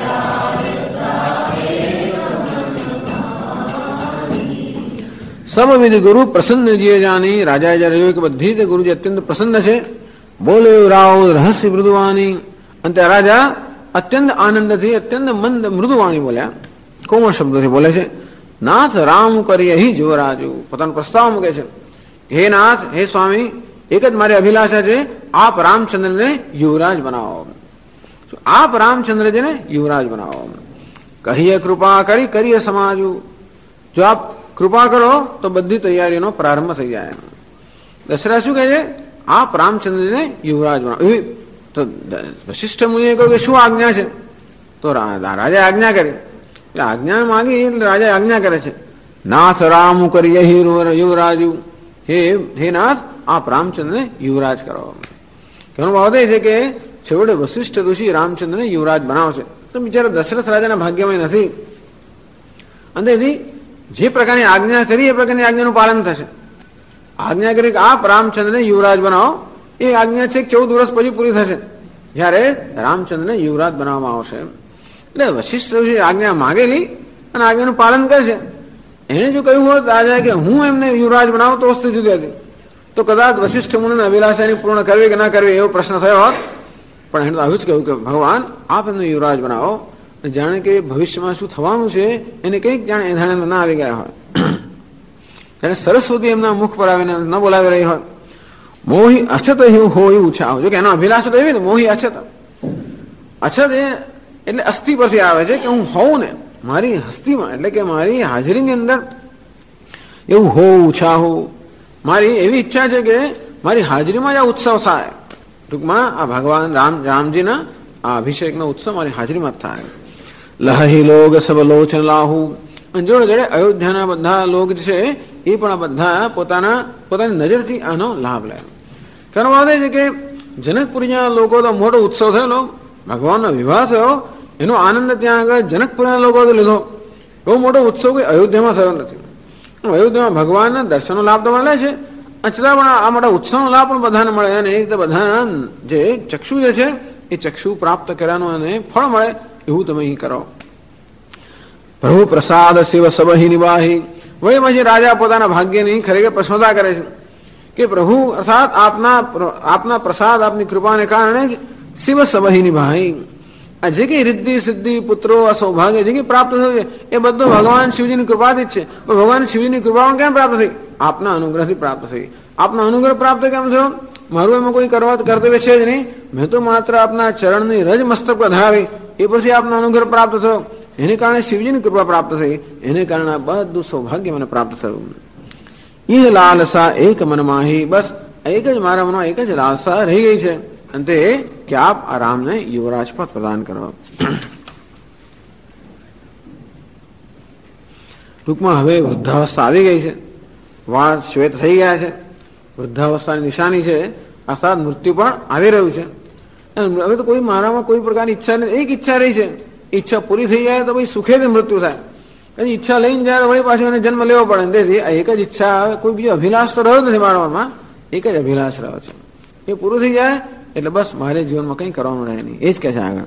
सब विधि गुरु प्रसन्न जिये जानी. રાજાએ જયારે જોયું કે બધી જ ગુરુજી અત્યંત પ્રસન્ન છે, બોલ્યો રાવ રહસ્ય મૃદુવાણી. અને ત્યાં રાજા અત્યંત આનંદથી અત્યંત મંદ મૃદુવાણી બોલ્યા, કોમળ શબ્દોથી બોલે છે. નાથ રામ કરી અહીં જુવરાજુ, પોતાનો પ્રસ્તાવ મૂકે છે. હે નાથ, હે સ્વામી, એક જ મારી અભિલાષા છે, આપ રામચંદ્રને યુવરાજ બનાવો, આપ રામચંદ્રજીને યુવરાજ બનાવો. કહીએ કૃપા કરી કરીએ સમાજુ, જો આપ કૃપા કરો તો બધી તૈયારીનો પ્રારંભ થઈ જાય. દશરથ શું કહે છે? આપ રામચંદ્રજીને યુવરાજ બનાવો. તો વશિષ્ઠ મુનિએ કહ્યું કે શું આજ્ઞા છે? તો રાજાએ આજ્ઞા કરી. એટલે આજ્ઞા માંગી એટલે રાજાએ આજ્ઞા કરે છે, નાથ રામ કરીએ યુવરાજુ, હે નાથ, આપ રામચંદ્રને યુવરાજ કરો. એનો ભાવ એ છે કે છેવટે વશિષ્ઠ ઋષિ રામચંદ્રને યુવરાજ બનાવશે. તો બિચારા દશરથ રાજાના ભાગ્યમાં નથી. અને તેથી જે પ્રકારની આજ્ઞા કરી એ પ્રકારની આજ્ઞાનું પાલન થશે. આજ્ઞા કરી કે આપ રામચંદ્રને યુવરાજ બનાવો, એ આજ્ઞા છે 14 વર્ષ પછી પૂરી થશે, જ્યારે રામચંદ્રને યુવરાજ બનાવવામાં આવશે. એટલે વશિષ્ઠ ઋષિ આજ્ઞા માગેલી અને આજ્ઞાનું પાલન કરશે. એને જો કહ્યું હોત રાજા કે હું એમને યુવરાજ બનાવું તો વસ્તુ જુદી હતી, તો કદાચ વશિષ્ઠ મુનિને અભિલાષાની પૂર્ણ કરવી કે ના કરવી એવો પ્રશ્ન થયો હોત. પણ એને તો આવું જ કહ્યું કે ભગવાન આપ એમને યુવરાજ બનાવો. જાણે કે ભવિષ્યમાં શું થવાનું છે એને કંઈક જાણે એધાણે ના આવી ગયા હોય, જાણે સરસ્વતી એમના મુખ પર આવીને ન બોલાવી રહી હોય. મોહી અછત હોય ઉછા, જો કે એનો અભિલાષા તો એવી ને, મોહી અછત. અછત એટલે અસ્થિ પરથી આવે છે કે હું હોઉં ને મારી હસ્તીમાં, એટલે કે મારી હાજરીની અંદર એવું હોવું ઉછા હોવું. મારી એવી ઈચ્છા છે કે મારી હાજરીમાં જ આ ઉત્સવ થાય. ટૂંકમાં આ ભગવાન રામજીના આ અભિષેકનો ઉત્સવ મારી હાજરીમાં જ થાય. લહી લોગ સબ લોચન લાહુ, જોડે જોડે અયોધ્યાના બધા લોક છે એ પણ આ બધા પોતાની નજરથી આનો લાભ લે. તેનો વાત એ છે કે જનકપુરીના લોકો તો મોટો ઉત્સવ થયેલો, ભગવાનનો વિવાહ થયો, એનો આનંદ ત્યાં આગળ જનકપુરના લોકો લીધો. એવો મોટો ઉત્સવ કોઈ અયોધ્યામાં થયો નથી. અયોધ્યામાં ભગવાનના દર્શનનો લાભ તો મળે છે, છતાં પણ આ મોટા ઉત્સવનો લાભ પણ બધાને મળે. અને એ રીતે બધાના જે ચક્ષુ જે છે એ ચક્ષુ પ્રાપ્ત કર્યાનું અને ફળ મળે એવું તમે અહીં કરો. પ્રભુ પ્રસાદ શિવ સબહી નિવાહી. વહી પછી રાજા પોતાના ભાગ્યની ખરેખર પ્રશંસા કરે છે કે પ્રભુ અર્થાત આપના પ્રસાદ, આપની કૃપાને કારણે જ શિવ સબહી નિભાઈ. આ જે કઈ રિદ્ધિ સિદ્ધિ પુત્રો સૌભાગ્ય જે કઈ પ્રાપ્ત થયું છે એ બધું ભગવાન શિવજીની કૃપાથી જ છે. ભગવાન શિવજીની કૃપા કેમ પ્રાપ્ત થઈ? આપના અનુગ્રહથી પ્રાપ્ત થઈ. આપનો અનુગ્રહ પ્રાપ્ત કેમ થયો? મારું એમાં કોઈ કર્તવ્ય છે જ નહીં. મેં તો માત્ર આપના ચરણની રજ મસ્તક પર ધરાવી, એ પછી આપનો અનુગ્રહ પ્રાપ્ત થયો. એને કારણે શિવજીની કૃપા પ્રાપ્ત થઈ. એને કારણે બધું સૌભાગ્ય મને પ્રાપ્ત થયું. એ લાલસા એક મનમાહી, બસ એક જ મારા મનમાં એક જ લાલસા રહી ગઈ છે, અને તે કે આપ આ રામને યુવરાજ પદ પ્રદાન કરો. ટૂંકમાં હવે વૃદ્ધાવસ્થા આવી ગઈ છે, વાળ શ્વેત થઈ ગયા છે, વૃદ્ધાવસ્થાની નિશાની છે, અર્થાત મૃત્યુ પણ આવી રહ્યું છે. હવે તો કોઈ મારામાં કોઈ પ્રકારની ઈચ્છા નથી. એક ઈચ્છા રહી છે, ઈચ્છા પૂરી થઈ જાય તો ભાઈ સુખેથી મૃત્યુ થાય. કઈ ઈચ્છા લઈને જાય તો વળી પાછું એને જન્મ લેવો પડે. તેથી આ એક જ ઈચ્છા, આવે કોઈ બીજો અભિલાષ તો રહ્યો નથી મારામાં, એક જ અભિલાષ રહ્યો છે. એ પૂરું થઈ જાય એટલે બસ મારે જીવનમાં કંઈ કરવાનું રહે નહીં. એ જ કહે છે આગળ.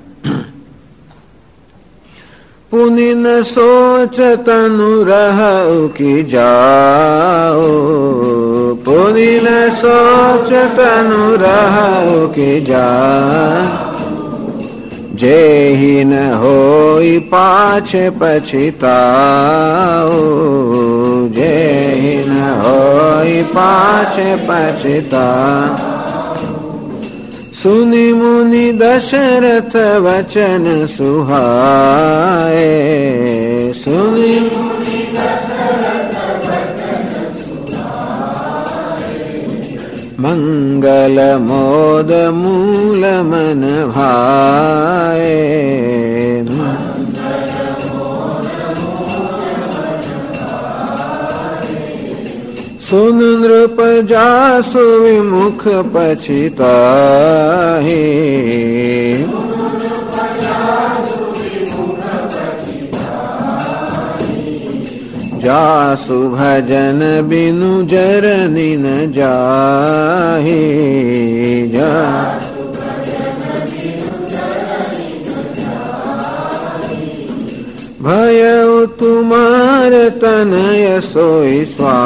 પુનિન સોચ તનુ રહુ કી જાઓ, પુનિન સોચ તનુ રહુ કી જા, જેહી ન હોય પાછે પછતાઓ, જેહી ન હોય પાછે પછતા. સુની મુનિ દશરથ વચન સુહાય, સુની મુનિ દશરથ વચન સુહાય, મંગલ મોદ મૂલ મન ભાય, સુન નૃપ જાસુ વિમુખ પછતાહે, જાસુ ભજન બિનુ જરની ન જાહે, ભય તુમાર તનય સોય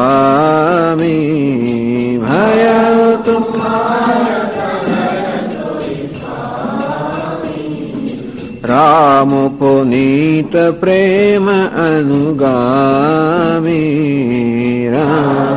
સ્વામી, ભય તુમાર તનય સોય સ્વામી, રામ પુનીત પ્રેમ અનુગામી, રામ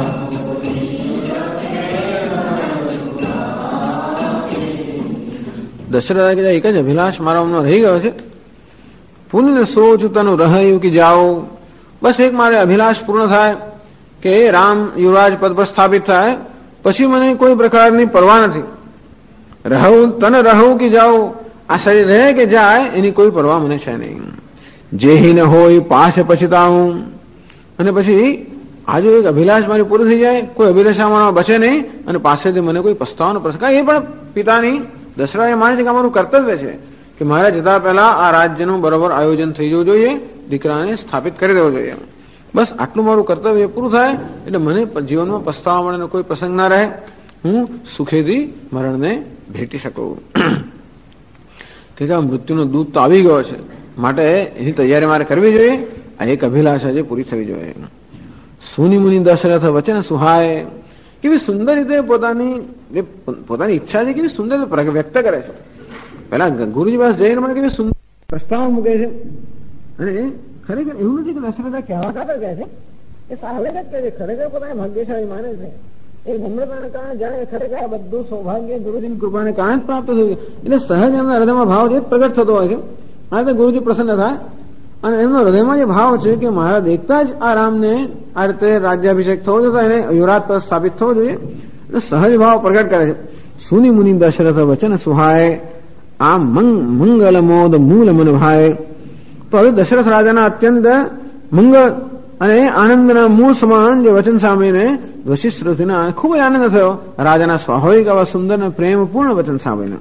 દશરથ કે એક જ અભિલાષ મારા મનમાં રહી ગયો છે. પુણ્ય સોચ તનું રહ્યું કે જાઓ, બસ એક મારે અભિલાષ પૂર્ણ થાય કે રામ યુવરાજ પદ પર સ્થાપિત થાય, પછી મને કોઈ પ્રકારની પરવા નથી. રહું તને રહું કે જાઓ, આ શરીર રહે કે જાય એની કોઈ પરવા મને છે નહીં. જેહી ન હોય પાછ પછતાવું, અને પછી આજે એક અભિલાષ મારી પૂરી થઈ જાય, કોઈ અભિલાષા મારા બચે નહીં, અને પાસેથી મને કોઈ પસ્તાવાનો પ્રસંગ. એ પણ પિતાની દશરથે માને છે કે અમારું કર્તવ્ય છે કે મારા જતા પહેલા આ રાજ્યનું બરોબર આયોજન થઈ જવું જોઈએ, દીકરાને સ્થાપિત કરી દેવો જોઈએ. બસ આટલું મારું કર્તવ્ય પૂરું થાય એટલે મને જીવનમાં પસ્તાવા મળે કોઈ પ્રસંગ ના રહે, હું સુખેથી મરણને ભેટી શકું. કે મૃત્યુનો દૂત તો આવી ગયો છે, માટે એની તૈયારી મારે કરવી જોઈએ. આ એક અભિલાષા જે પૂરી થવી જોઈએ. સુની મુનિ દશરથ વચન સુહાય, કેવી સુંદર રીતે પોતાની ઈચ્છા છે કેવી સુંદર વ્યક્ત કરે છે. પેલા ગુરુજી પાસે જઈને મને કેવી સુંદર પ્રસ્તાવ મૂકે છે, અને ખરેખર એવું નથી કે દશરથ કહેવા ખાતર કહે છે, એ સાહલે જ કહે છે. ખરેખર પોતાને ભાગ્યશાળી માને છે. એ નમ્રતાને કારણે જાણે ખરેખર આ બધું સૌભાગ્ય ગુરુજીની કૃપાને કારણે જ પ્રાપ્ત થયું છે. એટલે સહજ એમના હૃદયમાં ભાવ જે પ્રગટ થતો હોય છે. આ રીતે ગુરુજી પ્રસન્ન થાય, અને એમનો હૃદયમાં જે ભાવ છે કે મારા દેખતા જ આ રામને આ રીતે રાજ્યાભિષેક થવો જોઈએ, એને યુવરાજ પર સ્થાપિત થવો જોઈએ, એટલે સહજ ભાવ પ્રગટ કરે છે. સુની મુનિ દશરથ વચન સુહાય, આ મંગલ મોદ મૂલ મન ભાય. તો હવે દશરથ રાજાના અત્યંત મંગળ અને આનંદના મૂળ સમાન જે વચન સાંભળીને વશિષ્ઠ ઋષિને ખૂબ જ આનંદ થયો. રાજાના સ્વાભાવિક આવા સુંદર અને પ્રેમપૂર્ણ વચન સાંભળીને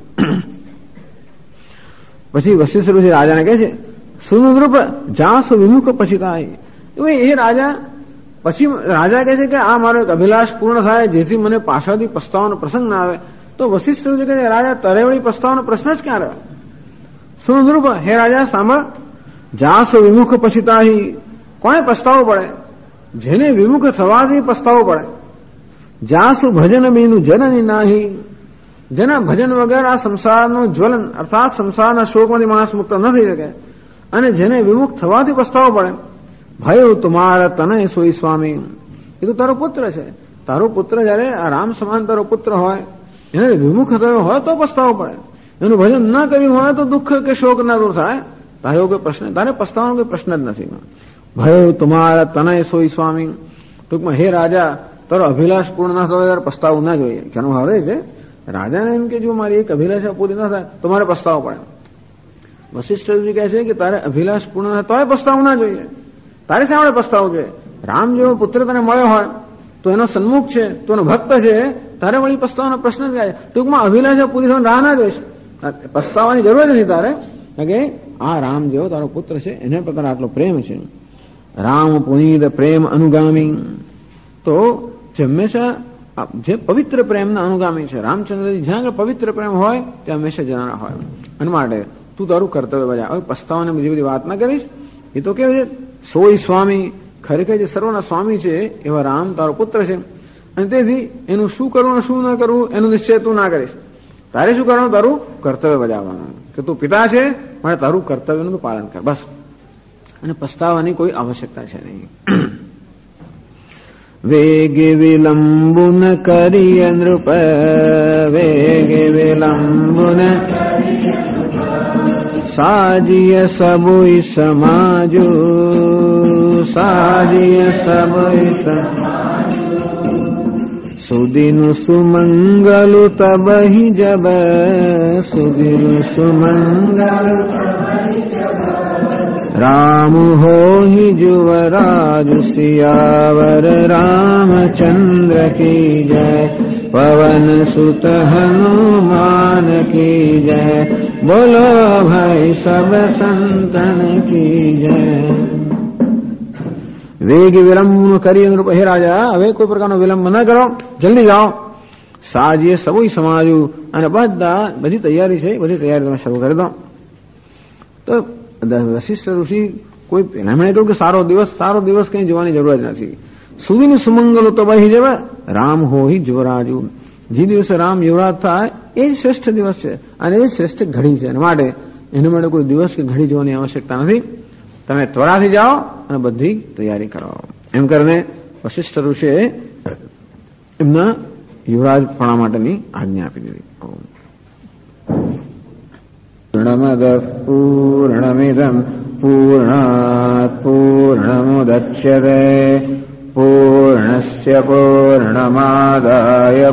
પછી વશિષ્ઠ ઋષિ રાજાને કહે છે, સુનૃપ જાસુ વિમુખ પછતાય. એ રાજા પછી રાજા કહે છે કે આ મારો એક અભિલાષ પૂર્ણ થાય જેથી મને પાછળથી પસ્તાવાનો પ્રસંગ ના આવે. તો વશિષ્ઠ ઋષિ કહે છે, રાજા તરે વળી પસ્તાવાનો પ્રશ્ન જ ક્યાં રહ્યો? સુનૃપ, હે રાજા સાંભળ, જાસુ વિમુખ પછતાહી. કોને પસ્તાવવું પડે? જેને વિમુખ થવાથી પસ્તાવવું પડે. જાસુ ભજન બીનું જનની નાહી. જેના ભજન વગર આ સંસારનું જ્વલન અર્થાત સંસારના શોકમાંથી માણસ મુક્ત ન થઈ શકે, અને જેને વિમુખ થવાથી પસ્તાવવું પડે. ભયો તુમારા તનય સોઈ સ્વામી. એ તો તારો પુત્ર છે. તારો પુત્ર જયારે આ રામ સમાન તારો પુત્ર હોય, એને વિમુખ થયો હોય તો પસ્તાવો પડે, એનું ભજન ના કર્યું હોય તો દુઃખ કે શોક ના દૂર થાય. તારે એવો કોઈ પ્રશ્ન, તારે પસ્તાવાનો કોઈ પ્રશ્ન જ નથી. ભયો તમારા તનય સોઈ સ્વામી. ટૂંકમાં હે રાજા, તારો અભિલાષ પૂર્ણ ના થયો ત્યારે પસ્તાવું ના જોઈએ. કેનું હવે છે રાજાને એમ કે જો મારી એક અભિલાષા પૂરી ના થાય તો મારે પસ્તાવો પડે. વશિષ્ઠજી કહે છે કે તારે અભિલાષ પૂર્ણ થાય તોય પસ્તાવું ના જોઈએ. તારે શા માટે પસ્તાવું જોઈએ? રામ જેવો પુત્ર તને મળ્યો હોય તો એનો સન્મુખ છે, તો એનો ભક્ત છે, તારે વળી પસ્તાવાનો પ્રશ્ન જ થાય. ટૂંકમાં અભિલાષા પૂરી થવાની રાહ ના જોઈશ, પસ્તાવાની જરૂર જ નથી તારે. કે આ રામ જેવો તારો પુત્ર છે, એને પર તારો આટલો પ્રેમ છે. રામ પુનીત પ્રેમ અનુગામી. તો જે હંમેશા જે પવિત્ર પ્રેમના અનુગામી છે રામચંદ્રજી, જ્યાં આગળ પવિત્ર પ્રેમ હોય ત્યાં હંમેશા જનારા હોય. એના માટે તું તારું કર્તવ્ય બજા. હવે પસ્તાવાની બીજી બધી વાત ના કરીશ. એ તો કેવું છે, સોય સ્વામી, ખરેખર જે સર્વના સ્વામી છે એવા રામ તારો પુત્ર છે, અને તેથી એનું શું કરવું અને શું ના કરવું એનો નિશ્ચય તું ના કરીશ. તારે શું કરવાનું? તારું કર્તવ્ય બજાવવાનું. કે તું પિતા છે માટે તારું કર્તવ્યનું પાલન કર, બસ. અને પસ્તાવાની કોઈ આવશ્યકતા છે નહીં. વેગે વિલંબુન કરીય નૃપ, વેગે વિલંબુન સાજીય સબુય સમાજુ, સાજીય સબુય સમાજુ. સુદીનું સુમંગલું તબહી જબ, સુદીનું સુમંગલું રામ હોહિ જુવરાજુ સિયાવર રામચંદ્ર કી જય, પવન સુત હનુમાન કી જય, બોલો ભાઈ સબ સંતન કી જય. વેગ વિલંબ કરી નૃપ, હે રાજા હવે કોઈ પ્રકારનો વિલંબ ન કરો, જલ્દી જાઓ. સાજીએ સબુય સમાજુ, અને બધી તૈયારી છે, બધી તૈયારી તમે શરૂ કરી દો. તો વશિષ્ઠ ઋષિ કોઈ એમણે કહ્યું કે સારો દિવસ કઈ જોવાની જરૂર જ નથી. સુદીનું સુમંગલ તો બહી જવા રામ હોહિ યુવરાજુ. જે દિવસે રામ યુવરાજ થાય એ જ શ્રેષ્ઠ દિવસ છે, અને એ શ્રેષ્ઠ ઘડી છે. એના માટે કોઈ દિવસ કે ઘડી જોવાની આવશ્યકતા નથી. તમે ત્વરાથી જાઓ અને બધી તૈયારી કરો. એમ કરીને વશિષ્ઠ ઋષિએ એમના યુવરાજ પણા માટેની આજ્ઞા આપી દીધી. પૂર્ણમદ પૂર્ણમિદં પૂર્ણાત પૂર્ણમુદચ્યતે પૂર્ણસ્ય પૂર્ણમાદાય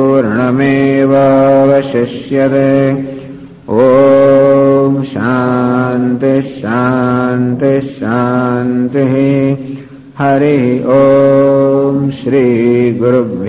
પૂર્ણમેવાવશિષ્યતે. ઓમ શાંતિ શાંતિ શાંતિ. હરિ ઓમ શ્રી ગુરુભ્યો